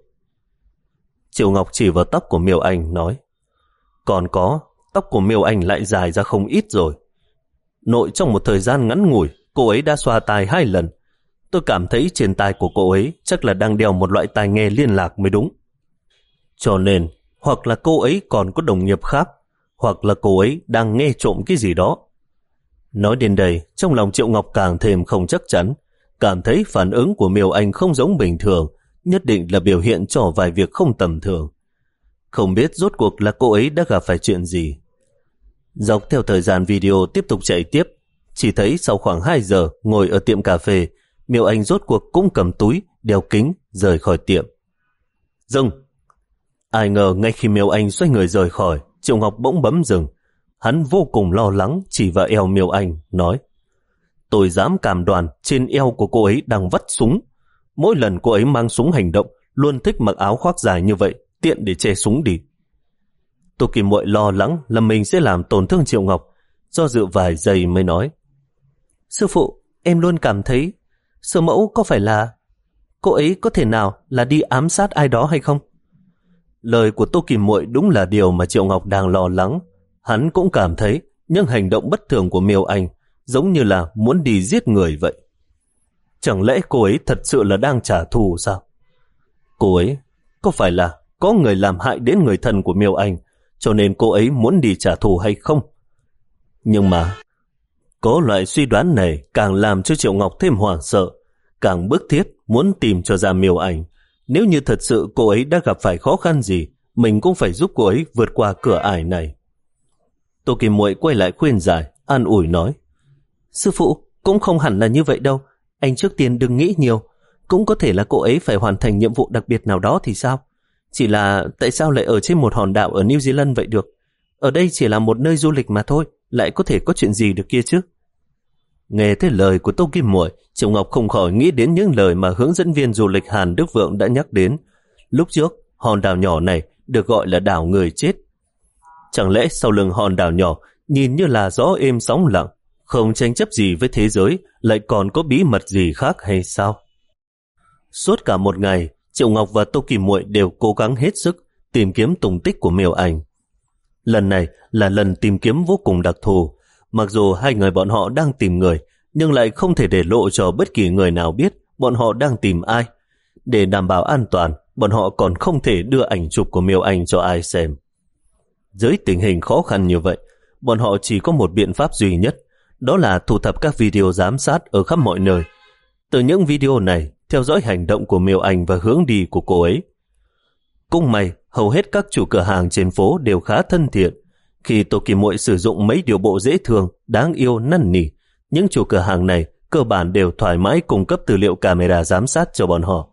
Triệu Ngọc chỉ vào tóc của Miêu Anh nói. Còn có, tóc của Miêu Anh lại dài ra không ít rồi. Nội trong một thời gian ngắn ngủi, cô ấy đã xoa tai hai lần. Tôi cảm thấy trên tai của cô ấy chắc là đang đeo một loại tai nghe liên lạc mới đúng. Cho nên, hoặc là cô ấy còn có đồng nghiệp khác, hoặc là cô ấy đang nghe trộm cái gì đó. Nói đến đây, trong lòng Triệu Ngọc càng thêm không chắc chắn, cảm thấy phản ứng của Miêu Anh không giống bình thường, nhất định là biểu hiện cho vài việc không tầm thường. Không biết rốt cuộc là cô ấy đã gặp phải chuyện gì. Dọc theo thời gian video tiếp tục chạy tiếp, chỉ thấy sau khoảng hai giờ ngồi ở tiệm cà phê, Miêu Anh rốt cuộc cũng cầm túi, đeo kính, rời khỏi tiệm. Dừng! Ai ngờ ngay khi Miêu Anh xoay người rời khỏi, Triệu Ngọc bỗng bấm dừng. Hắn vô cùng lo lắng chỉ vào eo Miêu Anh, nói. Tôi dám cam đoan trên eo của cô ấy đang vắt súng. Mỗi lần cô ấy mang súng hành động, luôn thích mặc áo khoác dài như vậy, tiện để che súng đi. Tô Kim Muội lo lắng là mình sẽ làm tổn thương Triệu Ngọc, do dự vài giây mới nói. Sư phụ, em luôn cảm thấy sư mẫu có phải là cô ấy có thể nào là đi ám sát ai đó hay không? Lời của Tô Kim Muội đúng là điều mà Triệu Ngọc đang lo lắng. Hắn cũng cảm thấy những hành động bất thường của Miêu Anh giống như là muốn đi giết người vậy. Chẳng lẽ cô ấy thật sự là đang trả thù sao? Cô ấy có phải là có người làm hại đến người thân của Miêu Anh, cho nên cô ấy muốn đi trả thù hay không? Nhưng mà có loại suy đoán này càng làm cho Triệu Ngọc thêm hoảng sợ, càng bức thiết muốn tìm cho ra Miêu Anh. Nếu như thật sự cô ấy đã gặp phải khó khăn gì, mình cũng phải giúp cô ấy vượt qua cửa ải này. Tô Kim Muội quay lại khuyên giải, an ủi nói. Sư phụ, cũng không hẳn là như vậy đâu. Anh trước tiên đừng nghĩ nhiều. Cũng có thể là cô ấy phải hoàn thành nhiệm vụ đặc biệt nào đó thì sao? Chỉ là tại sao lại ở trên một hòn đảo ở New Zealand vậy được? Ở đây chỉ là một nơi du lịch mà thôi, lại có thể có chuyện gì được kia chứ? Nghe thấy lời của Tô Kim Muội, Triệu Ngọc không khỏi nghĩ đến những lời mà hướng dẫn viên du lịch Hàn Đức Vượng đã nhắc đến. Lúc trước, hòn đảo nhỏ này được gọi là đảo người chết. Chẳng lẽ sau lưng hòn đảo nhỏ nhìn như là gió êm sóng lặng, không tranh chấp gì với thế giới, lại còn có bí mật gì khác hay sao? Suốt cả một ngày, Triệu Ngọc và Tô Kim Muội đều cố gắng hết sức tìm kiếm tung tích của Miêu Anh. Lần này là lần tìm kiếm vô cùng đặc thù. Mặc dù hai người bọn họ đang tìm người, nhưng lại không thể để lộ cho bất kỳ người nào biết bọn họ đang tìm ai. Để đảm bảo an toàn, bọn họ còn không thể đưa ảnh chụp của Miêu Anh cho ai xem. Dưới tình hình khó khăn như vậy, bọn họ chỉ có một biện pháp duy nhất, đó là thu thập các video giám sát ở khắp mọi nơi. Từ những video này, theo dõi hành động của Miêu Anh và hướng đi của cô ấy. Cũng may, hầu hết các chủ cửa hàng trên phố đều khá thân thiện. Khi Tô Kim Muội sử dụng mấy điều bộ dễ thương, đáng yêu, năn nỉ, những chủ cửa hàng này cơ bản đều thoải mái cung cấp tư liệu camera giám sát cho bọn họ.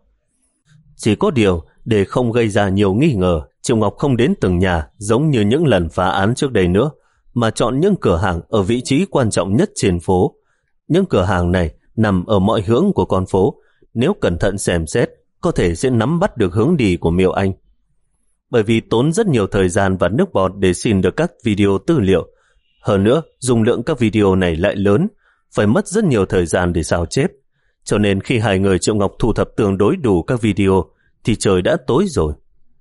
Chỉ có điều, để không gây ra nhiều nghi ngờ, Triệu Ngọc không đến từng nhà giống như những lần phá án trước đây nữa, mà chọn những cửa hàng ở vị trí quan trọng nhất trên phố. Những cửa hàng này nằm ở mọi hướng của con phố, nếu cẩn thận xem xét, có thể sẽ nắm bắt được hướng đi của Miêu Anh. Bởi vì tốn rất nhiều thời gian và nước bọt để xin được các video tư liệu. Hơn nữa, dung lượng các video này lại lớn, phải mất rất nhiều thời gian để sao chép. Cho nên khi hai người Triệu Ngọc thu thập tương đối đủ các video, thì trời đã tối rồi.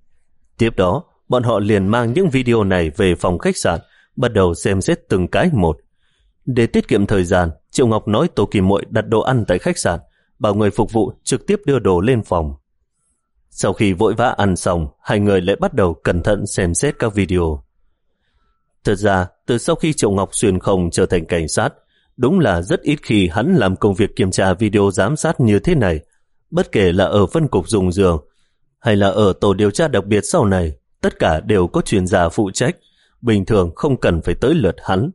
Tiếp đó, bọn họ liền mang những video này về phòng khách sạn, bắt đầu xem xét từng cái một. Để tiết kiệm thời gian, Triệu Ngọc nói Tô Kim Muội đặt đồ ăn tại khách sạn, bảo người phục vụ trực tiếp đưa đồ lên phòng. Sau khi vội vã ăn xong, hai người lại bắt đầu cẩn thận xem xét các video. Thật ra, từ sau khi Triệu Ngọc xuyên không trở thành cảnh sát, đúng là rất ít khi hắn làm công việc kiểm tra video giám sát như thế này. Bất kể là ở phân cục dùng giường hay là ở tổ điều tra đặc biệt sau này, tất cả đều có chuyên gia phụ trách, bình thường không cần phải tới lượt hắn.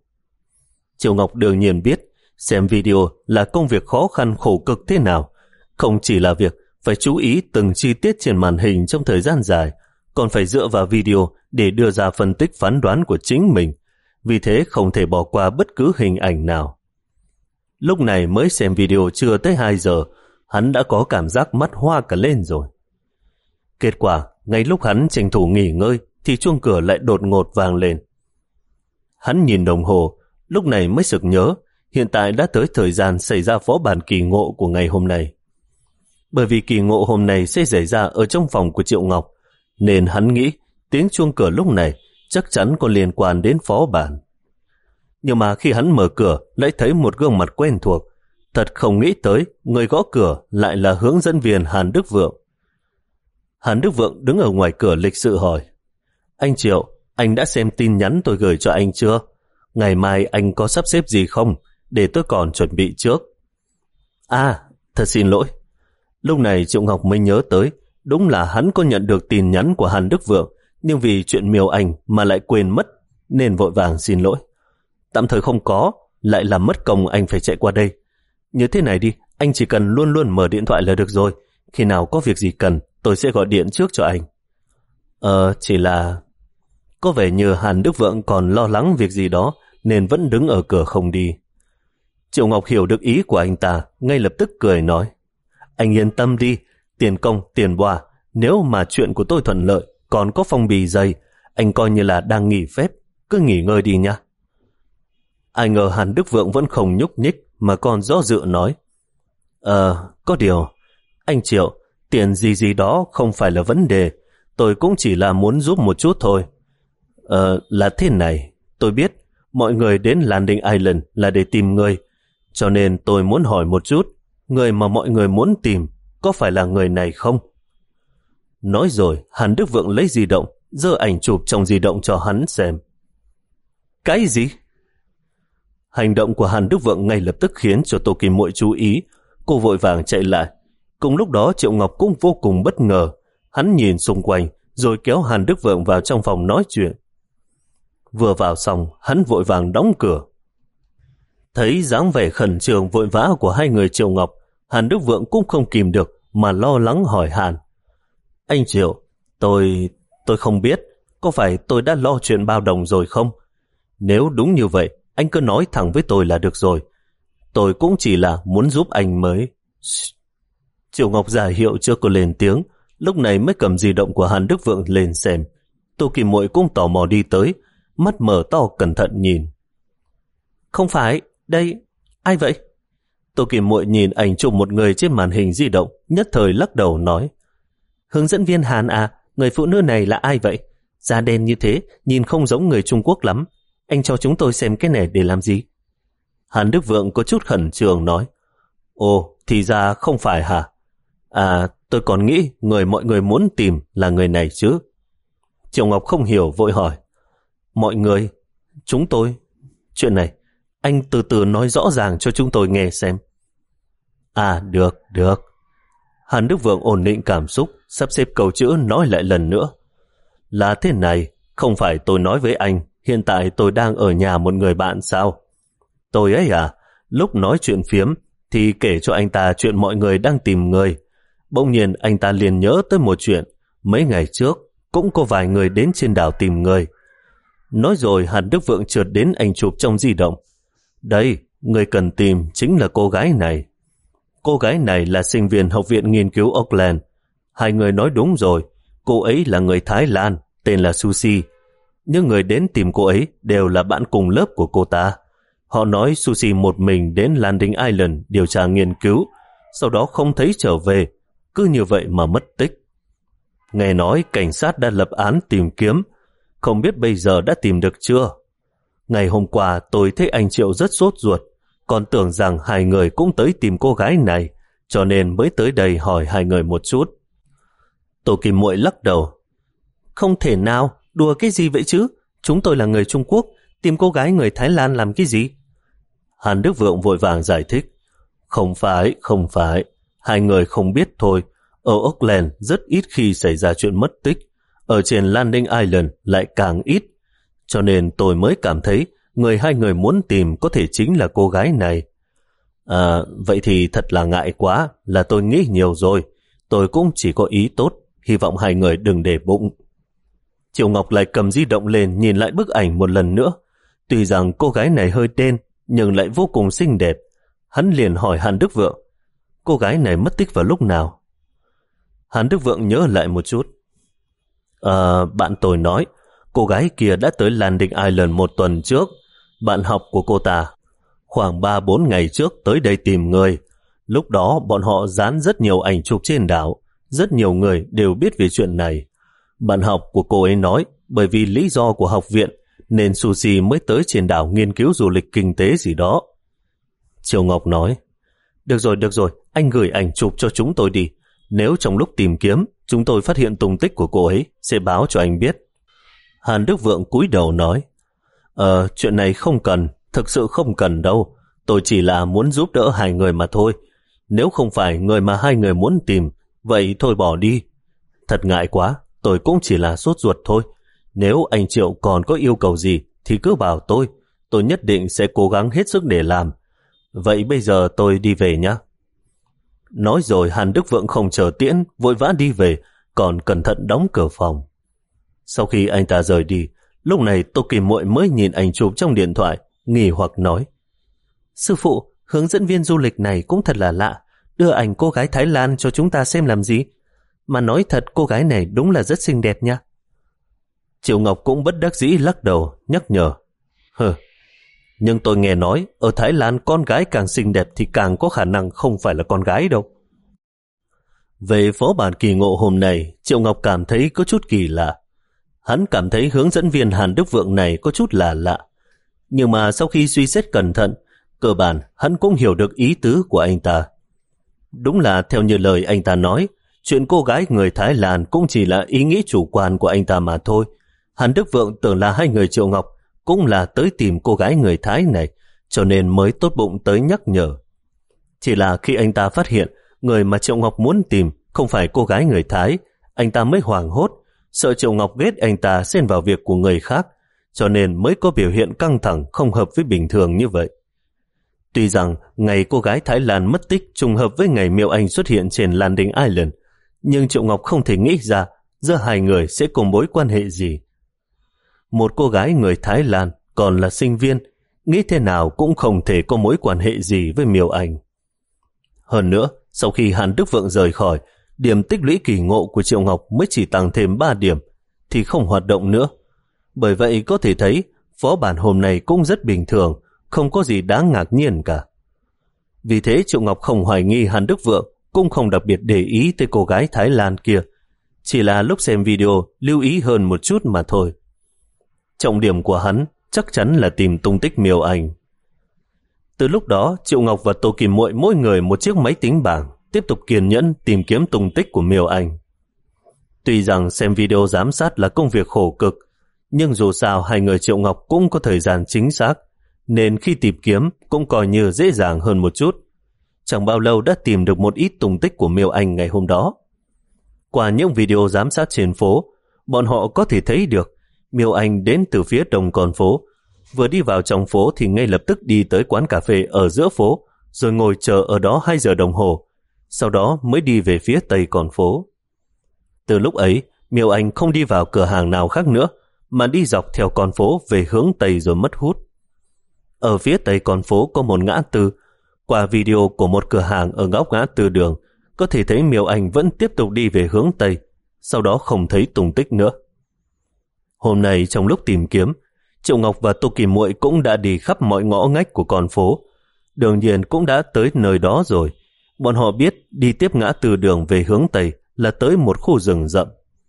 Triệu Ngọc đương nhiên biết xem video là công việc khó khăn khổ cực thế nào, không chỉ là việc phải chú ý từng chi tiết trên màn hình trong thời gian dài, còn phải dựa vào video để đưa ra phân tích phán đoán của chính mình, vì thế không thể bỏ qua bất cứ hình ảnh nào. Lúc này mới xem video chưa tới hai giờ, hắn đã có cảm giác mắt hoa cả lên rồi. Kết quả, ngay lúc hắn tranh thủ nghỉ ngơi, thì chuông cửa lại đột ngột vang lên. Hắn nhìn đồng hồ, lúc này mới sực nhớ, hiện tại đã tới thời gian xảy ra phó bản kỳ ngộ của ngày hôm nay. Bởi vì kỳ ngộ hôm nay sẽ xảy ra ở trong phòng của Triệu Ngọc, nên hắn nghĩ tiếng chuông cửa lúc này chắc chắn có liên quan đến phó bản. Nhưng mà khi hắn mở cửa lại thấy một gương mặt quen thuộc, thật không nghĩ tới người gõ cửa lại là hướng dẫn viên Hàn Đức Vượng. Hàn Đức Vượng đứng ở ngoài cửa lịch sự hỏi: Anh Triệu, anh đã xem tin nhắn tôi gửi cho anh chưa? Ngày mai anh có sắp xếp gì không? Để tôi còn chuẩn bị trước. À, thật xin lỗi. Lúc này Triệu Ngọc mới nhớ tới, đúng là hắn có nhận được tin nhắn của Hàn Đức Vượng, nhưng vì chuyện Miêu Anh mà lại quên mất, nên vội vàng xin lỗi. Tạm thời không có, lại làm mất công anh phải chạy qua đây. Như thế này đi, anh chỉ cần luôn luôn mở điện thoại là được rồi. Khi nào có việc gì cần, tôi sẽ gọi điện trước cho anh. Ờ, chỉ là... Có vẻ như Hàn Đức Vượng còn lo lắng việc gì đó, nên vẫn đứng ở cửa không đi. Triệu Ngọc hiểu được ý của anh ta, ngay lập tức cười nói: Anh yên tâm đi, tiền công, tiền boa, nếu mà chuyện của tôi thuận lợi, còn có phong bì dày, anh coi như là đang nghỉ phép, cứ nghỉ ngơi đi nha. Ai ngờ Hàn Đức Vượng vẫn không nhúc nhích, mà còn do dự nói: Ờ, có điều, anh Triệu, tiền gì gì đó không phải là vấn đề, tôi cũng chỉ là muốn giúp một chút thôi. Ờ, là thế này, tôi biết mọi người đến Landing Island là để tìm người, cho nên tôi muốn hỏi một chút, người mà mọi người muốn tìm có phải là người này không? Nói rồi, Hàn Đức Vượng lấy di động, giơ ảnh chụp trong di động cho hắn xem. Cái gì? Hành động của Hàn Đức Vượng ngay lập tức khiến cho Tô Kim Muội chú ý, cô vội vàng chạy lại. Cùng lúc đó Triệu Ngọc cũng vô cùng bất ngờ, hắn nhìn xung quanh rồi kéo Hàn Đức Vượng vào trong phòng nói chuyện. Vừa vào xong, hắn vội vàng đóng cửa. Thấy dáng vẻ khẩn trương vội vã của hai người Triệu Ngọc, Hàn Đức Vượng cũng không kìm được mà lo lắng hỏi Hàn: Anh Triệu, tôi... tôi không biết, có phải tôi đã lo chuyện bao đồng rồi không? Nếu đúng như vậy, anh cứ nói thẳng với tôi là được rồi. Tôi cũng chỉ là muốn giúp anh mới... Triệu Ngọc giả hiệu chưa có lên tiếng, lúc này mới cầm di động của Hàn Đức Vượng lên xem. Tô Kim Muội cũng tò mò đi tới, mắt mở to cẩn thận nhìn. Không phải, đây, ai vậy? Tô Kim Muội nhìn ảnh chụp một người trên màn hình di động, nhất thời lắc đầu nói: Hướng dẫn viên Hàn à, người phụ nữ này là ai vậy? Da đen như thế, nhìn không giống người Trung Quốc lắm. Anh cho chúng tôi xem cái này để làm gì? Hàn Đức Vượng có chút khẩn trương nói. Ồ, thì ra không phải hả? À, tôi còn nghĩ người mọi người muốn tìm là người này chứ. Triệu Ngọc không hiểu vội hỏi. Mọi người? Chúng tôi? Chuyện này, anh từ từ nói rõ ràng cho chúng tôi nghe xem. À, được, được. Hàn Đức Vượng ổn định cảm xúc, sắp xếp câu chữ nói lại lần nữa. Là thế này, không phải tôi nói với anh, hiện tại tôi đang ở nhà một người bạn sao? Tôi ấy à, lúc nói chuyện phiếm thì kể cho anh ta chuyện mọi người đang tìm người. Bỗng nhiên anh ta liền nhớ tới một chuyện, mấy ngày trước cũng có vài người đến trên đảo tìm người. Nói rồi Hàn Đức Vượng trượt đến ảnh chụp trong di động. Đây, người cần tìm chính là cô gái này. Cô gái này là sinh viên Học viện Nghiên cứu Auckland. Hai người nói đúng rồi, cô ấy là người Thái Lan, tên là Sushi. Nhưng người đến tìm cô ấy đều là bạn cùng lớp của cô ta. Họ nói Sushi một mình đến Landing Island điều tra nghiên cứu, sau đó không thấy trở về, cứ như vậy mà mất tích. Nghe nói cảnh sát đã lập án tìm kiếm, không biết bây giờ đã tìm được chưa? Ngày hôm qua tôi thấy anh Triệu rất sốt ruột, còn tưởng rằng hai người cũng tới tìm cô gái này, cho nên mới tới đây hỏi hai người một chút. Tô Kim Muội lắc đầu. Không thể nào, đùa cái gì vậy chứ? Chúng tôi là người Trung Quốc, tìm cô gái người Thái Lan làm cái gì? Hàn Đức Vượng vội vàng giải thích. Không phải, không phải, hai người không biết thôi. Ở Auckland rất ít khi xảy ra chuyện mất tích, ở trên Landing Island lại càng ít. Cho nên tôi mới cảm thấy người hai người muốn tìm có thể chính là cô gái này. À, vậy thì thật là ngại quá, là tôi nghĩ nhiều rồi. Tôi cũng chỉ có ý tốt, hy vọng hai người đừng để bụng. Triệu Ngọc lại cầm di động lên nhìn lại bức ảnh một lần nữa. Tuy rằng cô gái này hơi đen, nhưng lại vô cùng xinh đẹp. Hắn liền hỏi Hàn Đức Vượng, cô gái này mất tích vào lúc nào? Hàn Đức Vượng nhớ lại một chút. À, bạn tôi nói, cô gái kia đã tới Landing Island một tuần trước. Bạn học của cô ta khoảng ba bốn ngày trước tới đây tìm người. Lúc đó bọn họ dán rất nhiều ảnh chụp trên đảo. Rất nhiều người đều biết về chuyện này. Bạn học của cô ấy nói bởi vì lý do của học viện nên Sushi mới tới trên đảo nghiên cứu du lịch kinh tế gì đó. Triều Ngọc nói, được rồi, được rồi, anh gửi ảnh chụp cho chúng tôi đi. Nếu trong lúc tìm kiếm chúng tôi phát hiện tung tích của cô ấy, sẽ báo cho anh biết. Hàn Đức Vượng cúi đầu nói, Ờ, chuyện này không cần, thực sự không cần đâu. Tôi chỉ là muốn giúp đỡ hai người mà thôi. Nếu không phải người mà hai người muốn tìm, vậy thôi bỏ đi. Thật ngại quá, tôi cũng chỉ là sốt ruột thôi. Nếu anh Triệu còn có yêu cầu gì thì cứ bảo tôi, tôi nhất định sẽ cố gắng hết sức để làm. Vậy bây giờ tôi đi về nhé. Nói rồi Hàn Đức Vượng không chờ tiễn, vội vã đi về, còn cẩn thận đóng cửa phòng. Sau khi anh ta rời đi, lúc này Tô Kim Muội mới nhìn ảnh chụp trong điện thoại, nghi hoặc nói, sư phụ, hướng dẫn viên du lịch này cũng thật là lạ, đưa ảnh cô gái Thái Lan cho chúng ta xem làm gì? Mà nói thật, cô gái này đúng là rất xinh đẹp nha. Triệu Ngọc cũng bất đắc dĩ lắc đầu, nhắc nhở, hừ, nhưng tôi nghe nói ở Thái Lan con gái càng xinh đẹp thì càng có khả năng không phải là con gái đâu. Về phó bản kỳ ngộ hôm nay, Triệu Ngọc cảm thấy có chút kỳ lạ. Hắn cảm thấy hướng dẫn viên Hàn Đức Vượng này có chút là lạ. Nhưng mà sau khi suy xét cẩn thận, cơ bản hắn cũng hiểu được ý tứ của anh ta. Đúng là theo như lời anh ta nói, chuyện cô gái người Thái Lan cũng chỉ là ý nghĩ chủ quan của anh ta mà thôi. Hàn Đức Vượng tưởng là hai người Triệu Ngọc cũng là tới tìm cô gái người Thái này, cho nên mới tốt bụng tới nhắc nhở. Chỉ là khi anh ta phát hiện người mà Triệu Ngọc muốn tìm không phải cô gái người Thái, anh ta mới hoảng hốt, sợ Triệu Ngọc ghét anh ta xen vào việc của người khác, cho nên mới có biểu hiện căng thẳng không hợp với bình thường như vậy. Tuy rằng ngày cô gái Thái Lan mất tích trùng hợp với ngày Miêu Anh xuất hiện trên Landing Island, nhưng Triệu Ngọc không thể nghĩ ra giữa hai người sẽ có mối quan hệ gì. Một cô gái người Thái Lan còn là sinh viên, nghĩ thế nào cũng không thể có mối quan hệ gì với Miêu Anh. Hơn nữa, sau khi Hàn Đức Vượng rời khỏi, điểm tích lũy kỳ ngộ của Triệu Ngọc mới chỉ tăng thêm ba điểm, thì không hoạt động nữa. Bởi vậy có thể thấy, phó bản hôm nay cũng rất bình thường, không có gì đáng ngạc nhiên cả. Vì thế Triệu Ngọc không hoài nghi Hàn Đức Vượng, cũng không đặc biệt để ý tới cô gái Thái Lan kia. chỉ là lúc xem video lưu ý hơn một chút mà thôi. Trọng điểm của hắn chắc chắn là tìm tung tích Miêu Anh. Từ lúc đó, Triệu Ngọc và Tô Kim Muội mỗi người một chiếc máy tính bảng, tiếp tục kiên nhẫn tìm kiếm tung tích của Miêu Anh. Tuy rằng xem video giám sát là công việc khổ cực, nhưng dù sao hai người Triệu Ngọc cũng có thời gian chính xác, nên khi tìm kiếm cũng coi như dễ dàng hơn một chút. Chẳng bao lâu đã tìm được một ít tung tích của Miêu Anh ngày hôm đó. Qua những video giám sát trên phố, bọn họ có thể thấy được Miêu Anh đến từ phía đông con phố. Vừa đi vào trong phố thì ngay lập tức đi tới quán cà phê ở giữa phố, rồi ngồi chờ ở đó hai giờ đồng hồ, sau đó mới đi về phía tây con phố. Từ lúc ấy, Miêu Anh không đi vào cửa hàng nào khác nữa, mà đi dọc theo con phố về hướng tây rồi mất hút. Ở phía tây con phố có một ngã tư. Qua video của một cửa hàng ở góc ngã tư đường, có thể thấy Miêu Anh vẫn tiếp tục đi về hướng tây, sau đó không thấy tung tích nữa. Hôm nay trong lúc tìm kiếm, Triệu Ngọc và Tô Kim Muội cũng đã đi khắp mọi ngõ ngách của con phố. Đương nhiên cũng đã tới nơi đó rồi. Bọn họ biết đi tiếp ngã tư đường về hướng tây là tới một khu rừng rậm.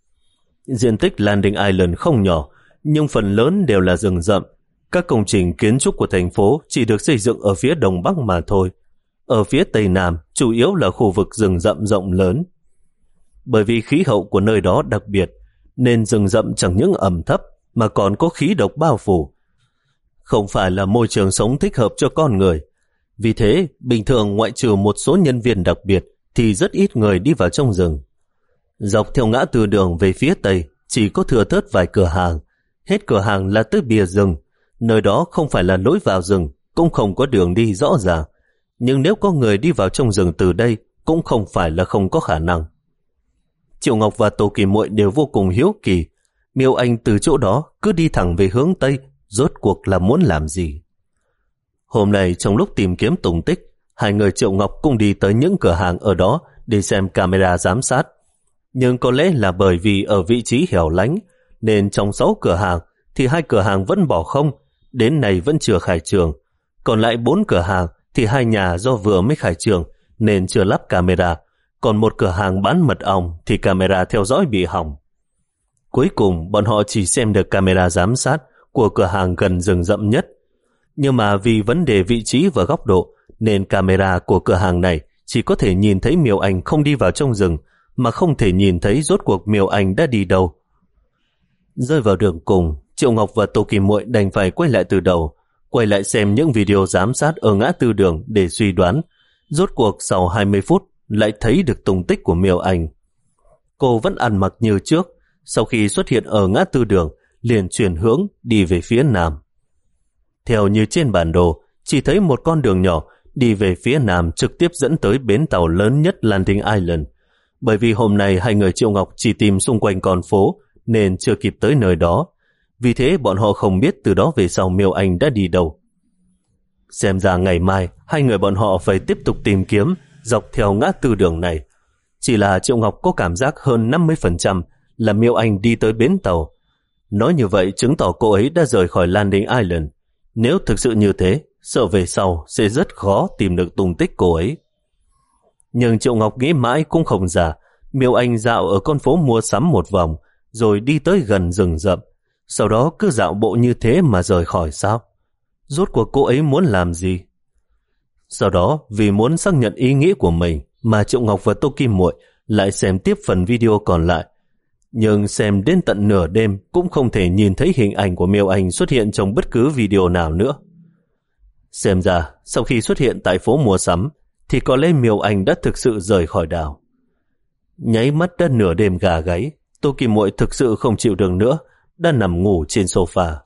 Diện tích Landing Island không nhỏ, nhưng phần lớn đều là rừng rậm. Các công trình kiến trúc của thành phố chỉ được xây dựng ở phía đông bắc mà thôi. Ở phía tây nam chủ yếu là khu vực rừng rậm rộng lớn. Bởi vì khí hậu của nơi đó đặc biệt, nên rừng rậm chẳng những ẩm thấp mà còn có khí độc bao phủ. Không phải là môi trường sống thích hợp cho con người. Vì thế, bình thường ngoại trừ một số nhân viên đặc biệt thì rất ít người đi vào trong rừng. Dọc theo ngã tư đường về phía tây chỉ có thừa thớt vài cửa hàng. Hết cửa hàng là tới bìa rừng. Nơi đó không phải là lối vào rừng, cũng không có đường đi rõ ràng. Nhưng nếu có người đi vào trong rừng từ đây, cũng không phải là không có khả năng. Triệu Ngọc và Tô Kim Muội đều vô cùng hiếu kỳ. Miêu Anh từ chỗ đó cứ đi thẳng về hướng tây, rốt cuộc là muốn làm gì? Hôm nay trong lúc tìm kiếm tung tích, hai người Triệu Ngọc cũng đi tới những cửa hàng ở đó để xem camera giám sát. Nhưng có lẽ là bởi vì ở vị trí hẻo lánh, nên trong sáu cửa hàng thì hai cửa hàng vẫn bỏ không, đến nay vẫn chưa khai trương. Còn lại bốn cửa hàng thì hai nhà do vừa mới khai trương nên chưa lắp camera, còn một cửa hàng bán mật ong thì camera theo dõi bị hỏng. Cuối cùng bọn họ chỉ xem được camera giám sát của cửa hàng gần rừng rậm nhất. Nhưng mà vì vấn đề vị trí và góc độ nên camera của cửa hàng này chỉ có thể nhìn thấy Miêu Anh không đi vào trong rừng, mà không thể nhìn thấy rốt cuộc Miêu Anh đã đi đâu. Rơi vào đường cùng, Triệu Ngọc và Tô Kim Muội đành phải quay lại từ đầu, quay lại xem những video giám sát ở ngã tư đường để suy đoán. Rốt cuộc sau hai mươi phút lại thấy được tung tích của Miêu Anh. Cô vẫn ăn mặc như trước, sau khi xuất hiện ở ngã tư đường liền chuyển hướng đi về phía nam. Theo như trên bản đồ, chỉ thấy một con đường nhỏ đi về phía nam trực tiếp dẫn tới bến tàu lớn nhất Landing Island. Bởi vì hôm nay hai người Triệu Ngọc chỉ tìm xung quanh con phố nên chưa kịp tới nơi đó. Vì thế bọn họ không biết từ đó về sau Miêu Anh đã đi đâu. Xem ra ngày mai hai người bọn họ phải tiếp tục tìm kiếm dọc theo ngã tư đường này. Chỉ là Triệu Ngọc có cảm giác hơn năm mươi phần trăm là Miêu Anh đi tới bến tàu. Nói như vậy chứng tỏ cô ấy đã rời khỏi Landing Island. Nếu thực sự như thế, sợ về sau sẽ rất khó tìm được tung tích cô ấy. Nhưng Triệu Ngọc nghĩ mãi cũng không ra. Miêu Anh dạo ở con phố mua sắm một vòng, rồi đi tới gần rừng rậm. Sau đó cứ dạo bộ như thế mà rời khỏi sao? Rốt cuộc cô ấy muốn làm gì? Sau đó, vì muốn xác nhận ý nghĩ của mình mà Triệu Ngọc và Tô Kim Muội lại xem tiếp phần video còn lại. Nhưng xem đến tận nửa đêm cũng không thể nhìn thấy hình ảnh của Miêu Anh xuất hiện trong bất cứ video nào nữa. Xem ra, sau khi xuất hiện tại phố mua sắm, thì có lẽ Miêu Anh đã thực sự rời khỏi đảo. Nháy mắt đã nửa đêm gà gáy, Tô Kim Muội thực sự không chịu được nữa, đã nằm ngủ trên sofa.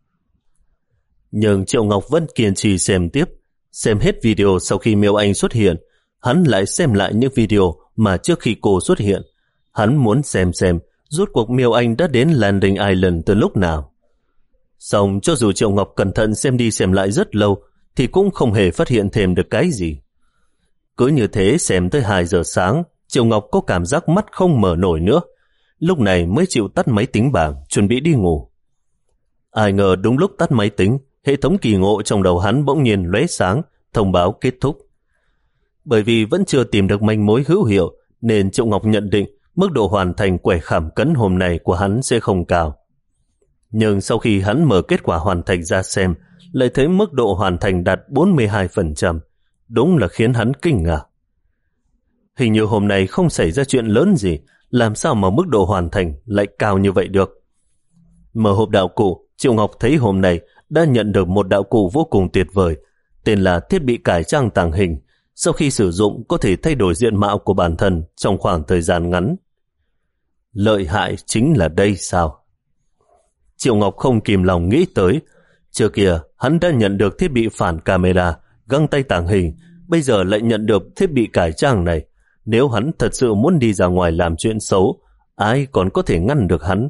Nhưng Triệu Ngọc vẫn kiên trì xem tiếp. Xem hết video sau khi Miêu Anh xuất hiện, hắn lại xem lại những video mà trước khi cô xuất hiện. Hắn muốn xem xem rốt cuộc Miêu Anh đã đến Landing Island từ lúc nào. Xong cho dù Triệu Ngọc cẩn thận xem đi xem lại rất lâu thì cũng không hề phát hiện thêm được cái gì. Cứ như thế xem tới hai giờ sáng, Triệu Ngọc có cảm giác mắt không mở nổi nữa. Lúc này mới chịu tắt máy tính bảng, chuẩn bị đi ngủ. Ai ngờ đúng lúc tắt máy tính, hệ thống kỳ ngộ trong đầu hắn bỗng nhiên lóe sáng, thông báo kết thúc. Bởi vì vẫn chưa tìm được manh mối hữu hiệu, nên Triệu Ngọc nhận định mức độ hoàn thành quẻ khảm cấn hôm nay của hắn sẽ không cao. Nhưng sau khi hắn mở kết quả hoàn thành ra xem, lại thấy mức độ hoàn thành đạt bốn mươi hai phần trăm, đúng là khiến hắn kinh ngạc. Hình như hôm nay không xảy ra chuyện lớn gì, làm sao mà mức độ hoàn thành lại cao như vậy được. Mở hộp đạo cụ, Triệu Ngọc thấy hôm nay đã nhận được một đạo cụ vô cùng tuyệt vời, tên là thiết bị cải trang tàng hình. Sau khi sử dụng có thể thay đổi diện mạo của bản thân trong khoảng thời gian ngắn. Lợi hại chính là đây sao? Triệu Ngọc không kìm lòng nghĩ tới. Trước kia hắn đã nhận được thiết bị phản camera, găng tay tàng hình, bây giờ lại nhận được thiết bị cải trang này. Nếu hắn thật sự muốn đi ra ngoài làm chuyện xấu, ai còn có thể ngăn được hắn?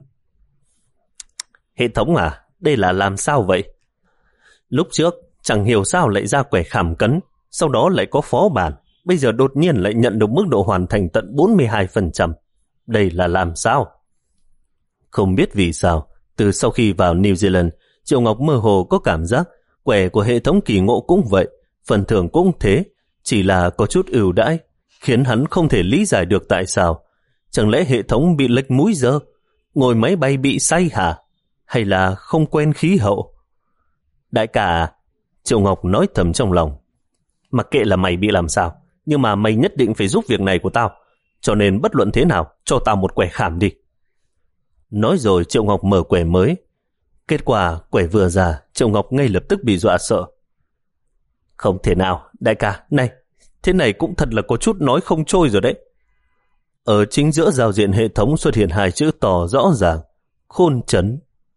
Hệ thống à, đây là làm sao vậy? Lúc trước chẳng hiểu sao lại ra quẻ khảm cấn, sau đó lại có phó bản, bây giờ đột nhiên lại nhận được mức độ hoàn thành tận bốn mươi hai phần trăm. Đây là làm sao? Không biết vì sao, từ sau khi vào New Zealand, Triệu Ngọc mơ hồ có cảm giác quẻ của hệ thống kỳ ngộ cũng vậy, phần thưởng cũng thế, chỉ là có chút ưu đãi, khiến hắn không thể lý giải được tại sao. Chẳng lẽ hệ thống bị lệch múi giờ? Ngồi máy bay bị say hả? Hay là không quen khí hậu? Đại ca, Triệu Ngọc nói thầm trong lòng. Mặc kệ là mày bị làm sao, nhưng mà mày nhất định phải giúp việc này của tao, cho nên bất luận thế nào, cho tao một quẻ khảm đi. Nói rồi Triệu Ngọc mở quẻ mới. Kết quả quẻ vừa ra, Triệu Ngọc ngay lập tức bị dọa sợ. Không thể nào, đại ca, này, thế này cũng thật là có chút nói không trôi rồi đấy. Ở chính giữa giao diện hệ thống xuất hiện hai chữ to rõ ràng, Khôn Trấn.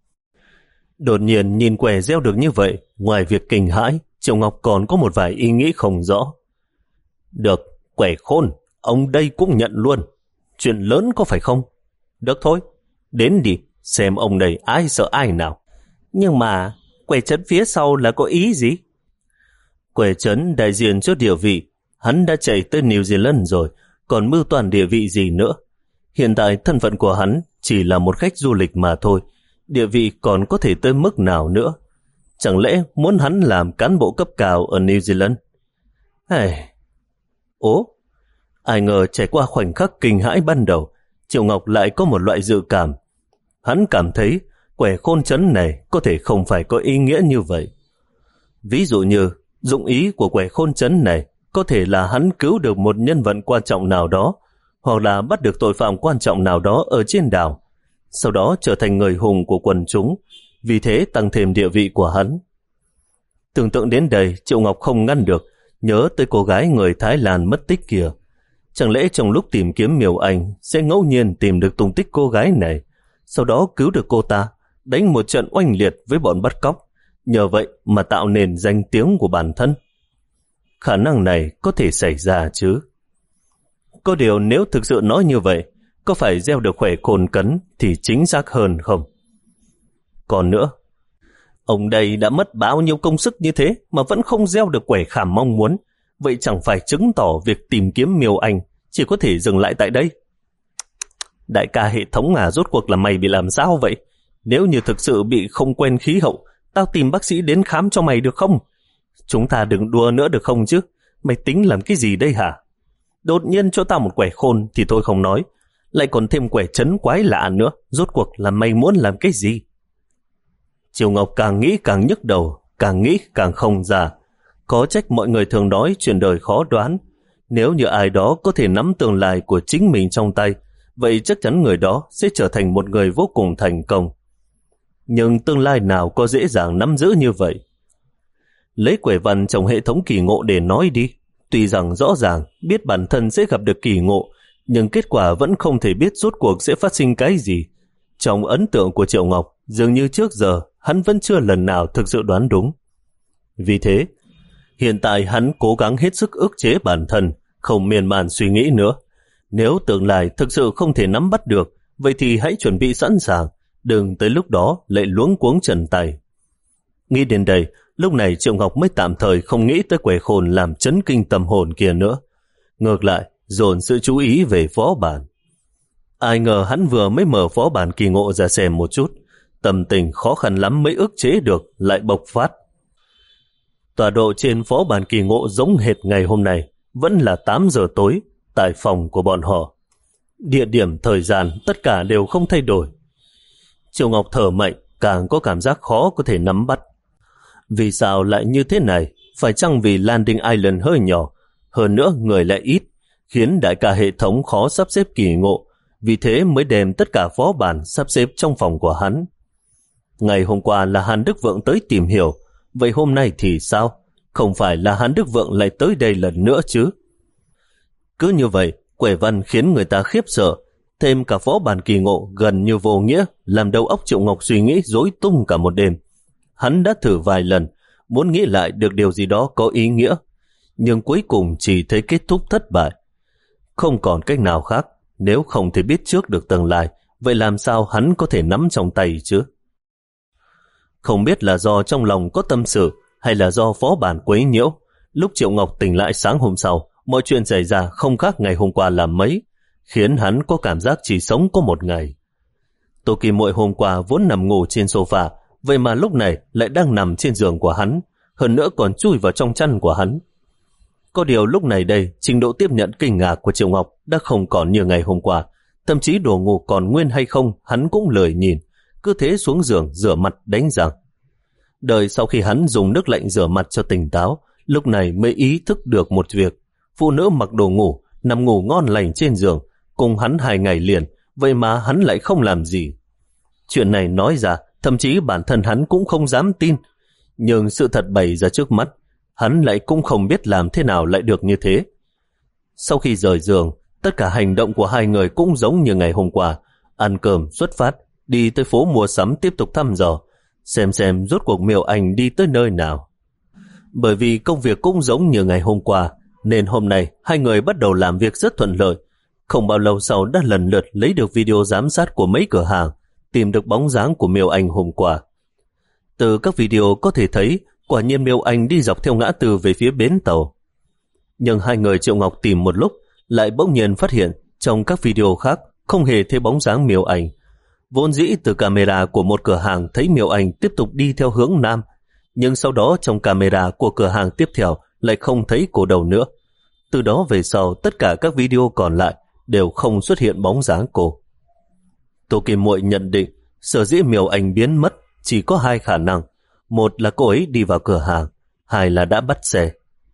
Đột nhiên nhìn quẻ gieo được như vậy, ngoài việc kinh hãi, Triệu Ngọc còn có một vài ý nghĩ không rõ. Được, quẻ khôn, ông đây cũng nhận luôn. Chuyện lớn có phải không? Được thôi, đến đi, xem ông đây ai sợ ai nào. Nhưng mà, quẻ trấn phía sau là có ý gì? Quẻ trấn đại diện cho địa vị, hắn đã chạy tới New Zealand rồi, còn mưu toàn địa vị gì nữa? Hiện tại thân phận của hắn chỉ là một khách du lịch mà thôi, địa vị còn có thể tới mức nào nữa? Chẳng lẽ muốn hắn làm cán bộ cấp cao ở New Zealand? Hey. Ố, ai ngờ trải qua khoảnh khắc kinh hãi ban đầu, Triệu Ngọc lại có một loại dự cảm. Hắn cảm thấy quẻ khôn trấn này có thể không phải có ý nghĩa như vậy. Ví dụ như, dụng ý của quẻ khôn trấn này có thể là hắn cứu được một nhân vật quan trọng nào đó, hoặc là bắt được tội phạm quan trọng nào đó ở trên đảo, sau đó trở thành người hùng của quần chúng, vì thế tăng thêm địa vị của hắn. Tưởng tượng đến đây, Triệu Ngọc không ngăn được, nhớ tới cô gái người Thái Lan mất tích kia. Chẳng lẽ trong lúc tìm kiếm Miêu Anh sẽ ngẫu nhiên tìm được tung tích cô gái này, sau đó cứu được cô ta, đánh một trận oanh liệt với bọn bắt cóc, nhờ vậy mà tạo nền danh tiếng của bản thân? Khả năng này có thể xảy ra chứ. Có điều nếu thực sự nói như vậy, có phải gieo được khỏe khôn cấn thì chính xác hơn không? Còn nữa, ông đây đã mất bao nhiêu công sức như thế mà vẫn không gieo được quẻ khảm mong muốn, vậy chẳng phải chứng tỏ việc tìm kiếm Miêu Anh chỉ có thể dừng lại tại đây? Đại ca hệ thống à, rốt cuộc là mày bị làm sao vậy? Nếu như thực sự bị không quen khí hậu, tao tìm bác sĩ đến khám cho mày được không? Chúng ta đừng đùa nữa được không chứ? Mày tính làm cái gì đây hả? Đột nhiên cho tao một quẻ khôn thì tôi không nói, lại còn thêm quẻ trấn quái lạ nữa, rốt cuộc là mày muốn làm cái gì? Triệu Ngọc càng nghĩ càng nhức đầu, càng nghĩ càng không ra. Có trách mọi người thường nói chuyện đời khó đoán. Nếu như ai đó có thể nắm tương lai của chính mình trong tay, vậy chắc chắn người đó sẽ trở thành một người vô cùng thành công. Nhưng tương lai nào có dễ dàng nắm giữ như vậy? Lấy quẻ văn trong hệ thống kỳ ngộ để nói đi. Tuy rằng rõ ràng biết bản thân sẽ gặp được kỳ ngộ, nhưng kết quả vẫn không thể biết rốt cuộc sẽ phát sinh cái gì. Trong ấn tượng của Triệu Ngọc, dường như trước giờ hắn vẫn chưa lần nào thực sự đoán đúng. Vì thế, hiện tại hắn cố gắng hết sức ức chế bản thân, không miên man suy nghĩ nữa. Nếu tương lai thực sự không thể nắm bắt được, vậy thì hãy chuẩn bị sẵn sàng, đừng tới lúc đó lại luống cuống trần tay. Nghĩ đến đây, lúc này Triệu Ngọc mới tạm thời không nghĩ tới quẻ khôn làm chấn kinh tâm hồn kia nữa. Ngược lại, dồn sự chú ý về phó bản. Ai ngờ hắn vừa mới mở phó bản kỳ ngộ ra xem một chút, tâm tình khó khăn lắm mới ức chế được lại bộc phát. Tọa độ trên phó bản kỳ ngộ giống hệt ngày hôm nay, vẫn là tám giờ tối, tại phòng của bọn họ. Địa điểm, thời gian, tất cả đều không thay đổi. Triệu Ngọc thở mạnh, càng có cảm giác khó có thể nắm bắt. Vì sao lại như thế này? Phải chăng vì Landing Island hơi nhỏ, hơn nữa người lại ít, khiến đại ca hệ thống khó sắp xếp kỳ ngộ, vì thế mới đem tất cả phó bản sắp xếp trong phòng của hắn. Ngày hôm qua là Hàn Đức Vượng tới tìm hiểu, vậy hôm nay thì sao? Không phải là Hàn Đức Vượng lại tới đây lần nữa chứ? Cứ như vậy, quẻ văn khiến người ta khiếp sợ, thêm cả phó bản kỳ ngộ gần như vô nghĩa, làm đầu óc Triệu Ngọc suy nghĩ rối tung cả một đêm. Hắn đã thử vài lần, muốn nghĩ lại được điều gì đó có ý nghĩa, nhưng cuối cùng chỉ thấy kết thúc thất bại. Không còn cách nào khác, nếu không thể biết trước được tương lai, vậy làm sao hắn có thể nắm trong tay chứ? Không biết là do trong lòng có tâm sự hay là do phó bản quấy nhiễu, lúc Triệu Ngọc tỉnh lại sáng hôm sau, mọi chuyện xảy ra không khác ngày hôm qua là mấy, khiến hắn có cảm giác chỉ sống có một ngày. Tô Kỳ Muội hôm qua vốn nằm ngủ trên sofa, vậy mà lúc này lại đang nằm trên giường của hắn, hơn nữa còn chui vào trong chăn của hắn. Có điều lúc này đây, trình độ tiếp nhận kinh ngạc của Triệu Ngọc đã không còn như ngày hôm qua, thậm chí đồ ngủ còn nguyên hay không hắn cũng lười nhìn, cứ thế xuống giường rửa mặt đánh răng. Đợi sau khi hắn dùng nước lạnh rửa mặt cho tỉnh táo, lúc này mới ý thức được một việc. Phụ nữ mặc đồ ngủ, nằm ngủ ngon lành trên giường, cùng hắn hai ngày liền, vậy mà hắn lại không làm gì. Chuyện này nói ra, thậm chí bản thân hắn cũng không dám tin, nhưng sự thật bày ra trước mắt, hắn lại cũng không biết làm thế nào lại được như thế. Sau khi rời giường, tất cả hành động của hai người cũng giống như ngày hôm qua, ăn cơm, xuất phát, đi tới phố mua sắm tiếp tục thăm dò, xem xem rốt cuộc Miêu Anh đi tới nơi nào. Bởi vì công việc cũng giống như ngày hôm qua, nên hôm nay hai người bắt đầu làm việc rất thuận lợi. Không bao lâu sau đã lần lượt lấy được video giám sát của mấy cửa hàng, tìm được bóng dáng của Miêu Anh hôm qua. Từ các video có thể thấy, quả nhiên Miêu Anh đi dọc theo ngã tư về phía bến tàu. Nhưng hai người Triệu Ngọc tìm một lúc, lại bỗng nhiên phát hiện trong các video khác không hề thấy bóng dáng Miêu Anh. Vốn dĩ từ camera của một cửa hàng thấy Miêu Anh tiếp tục đi theo hướng nam, nhưng sau đó trong camera của cửa hàng tiếp theo lại không thấy cô đâu nữa. Từ đó về sau, tất cả các video còn lại đều không xuất hiện bóng dáng cô. Tô Kim Muội nhận định sở dĩ Miêu Anh biến mất chỉ có hai khả năng, một là cô ấy đi vào cửa hàng, hai là đã bắt xe.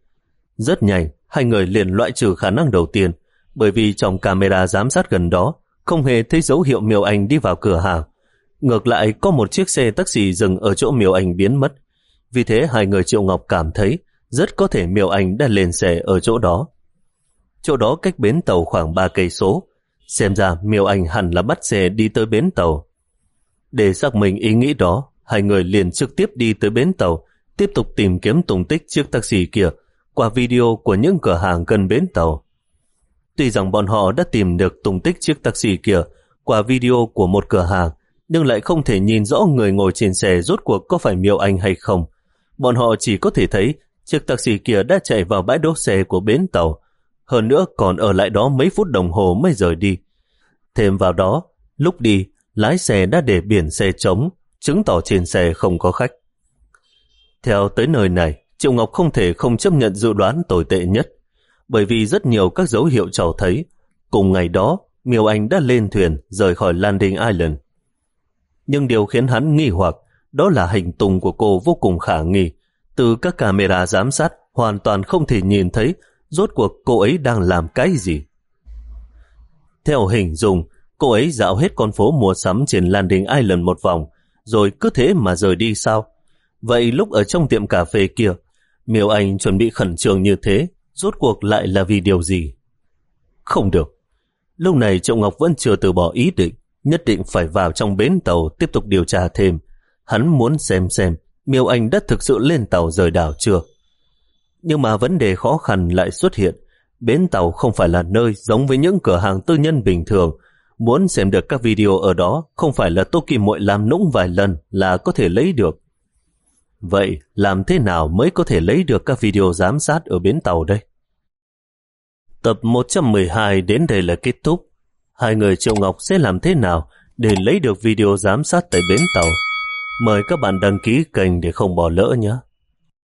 Rất nhanh, hai người liền loại trừ khả năng đầu tiên, bởi vì trong camera giám sát gần đó không hề thấy dấu hiệu Miêu Anh đi vào cửa hàng. Ngược lại có một chiếc xe taxi dừng ở chỗ Miêu Anh biến mất. Vì thế hai người Triệu Ngọc cảm thấy rất có thể Miêu Anh đã lên xe ở chỗ đó. Chỗ đó cách bến tàu khoảng ba cây số. Xem ra Miêu Anh hẳn là bắt xe đi tới bến tàu. Để xác minh ý nghĩ đó, hai người liền trực tiếp đi tới bến tàu, tiếp tục tìm kiếm tung tích chiếc taxi kia qua video của những cửa hàng gần bến tàu. Tuy rằng bọn họ đã tìm được tung tích chiếc taxi kia qua video của một cửa hàng, nhưng lại không thể nhìn rõ người ngồi trên xe rốt cuộc có phải Miêu Anh hay không. Bọn họ chỉ có thể thấy chiếc taxi kia đã chạy vào bãi đỗ xe của bến tàu, hơn nữa còn ở lại đó mấy phút đồng hồ mới rời đi. Thêm vào đó, lúc đi, lái xe đã để biển xe trống, chứng tỏ trên xe không có khách. Theo tới nơi này, Triệu Ngọc không thể không chấp nhận dự đoán tồi tệ nhất, bởi vì rất nhiều các dấu hiệu cho thấy cùng ngày đó Miêu Anh đã lên thuyền rời khỏi Landing Island. Nhưng điều khiến hắn nghi hoặc đó là hành tung của cô vô cùng khả nghi. Từ các camera giám sát hoàn toàn không thể nhìn thấy rốt cuộc cô ấy đang làm cái gì. Theo hình dung, cô ấy dạo hết con phố mua sắm trên Landing Island một vòng, rồi cứ thế mà rời đi sao? Vậy lúc ở trong tiệm cà phê kia, Miêu Anh chuẩn bị khẩn trương như thế, rốt cuộc lại là vì điều gì? Không được. Lúc này Triệu Ngọc vẫn chưa từ bỏ ý định, nhất định phải vào trong bến tàu tiếp tục điều tra thêm. Hắn muốn xem xem Miêu Anh đã thực sự lên tàu rời đảo chưa. Nhưng mà vấn đề khó khăn lại xuất hiện. Bến tàu không phải là nơi giống với những cửa hàng tư nhân bình thường. Muốn xem được các video ở đó không phải là Tô Kim Muội làm nũng vài lần là có thể lấy được. Vậy làm thế nào mới có thể lấy được các video giám sát ở bến tàu đây? Tập một trăm mười hai đến đây là kết thúc. Hai người Triệu Ngọc sẽ làm thế nào để lấy được video giám sát tại bến tàu? Mời các bạn đăng ký kênh để không bỏ lỡ nhé.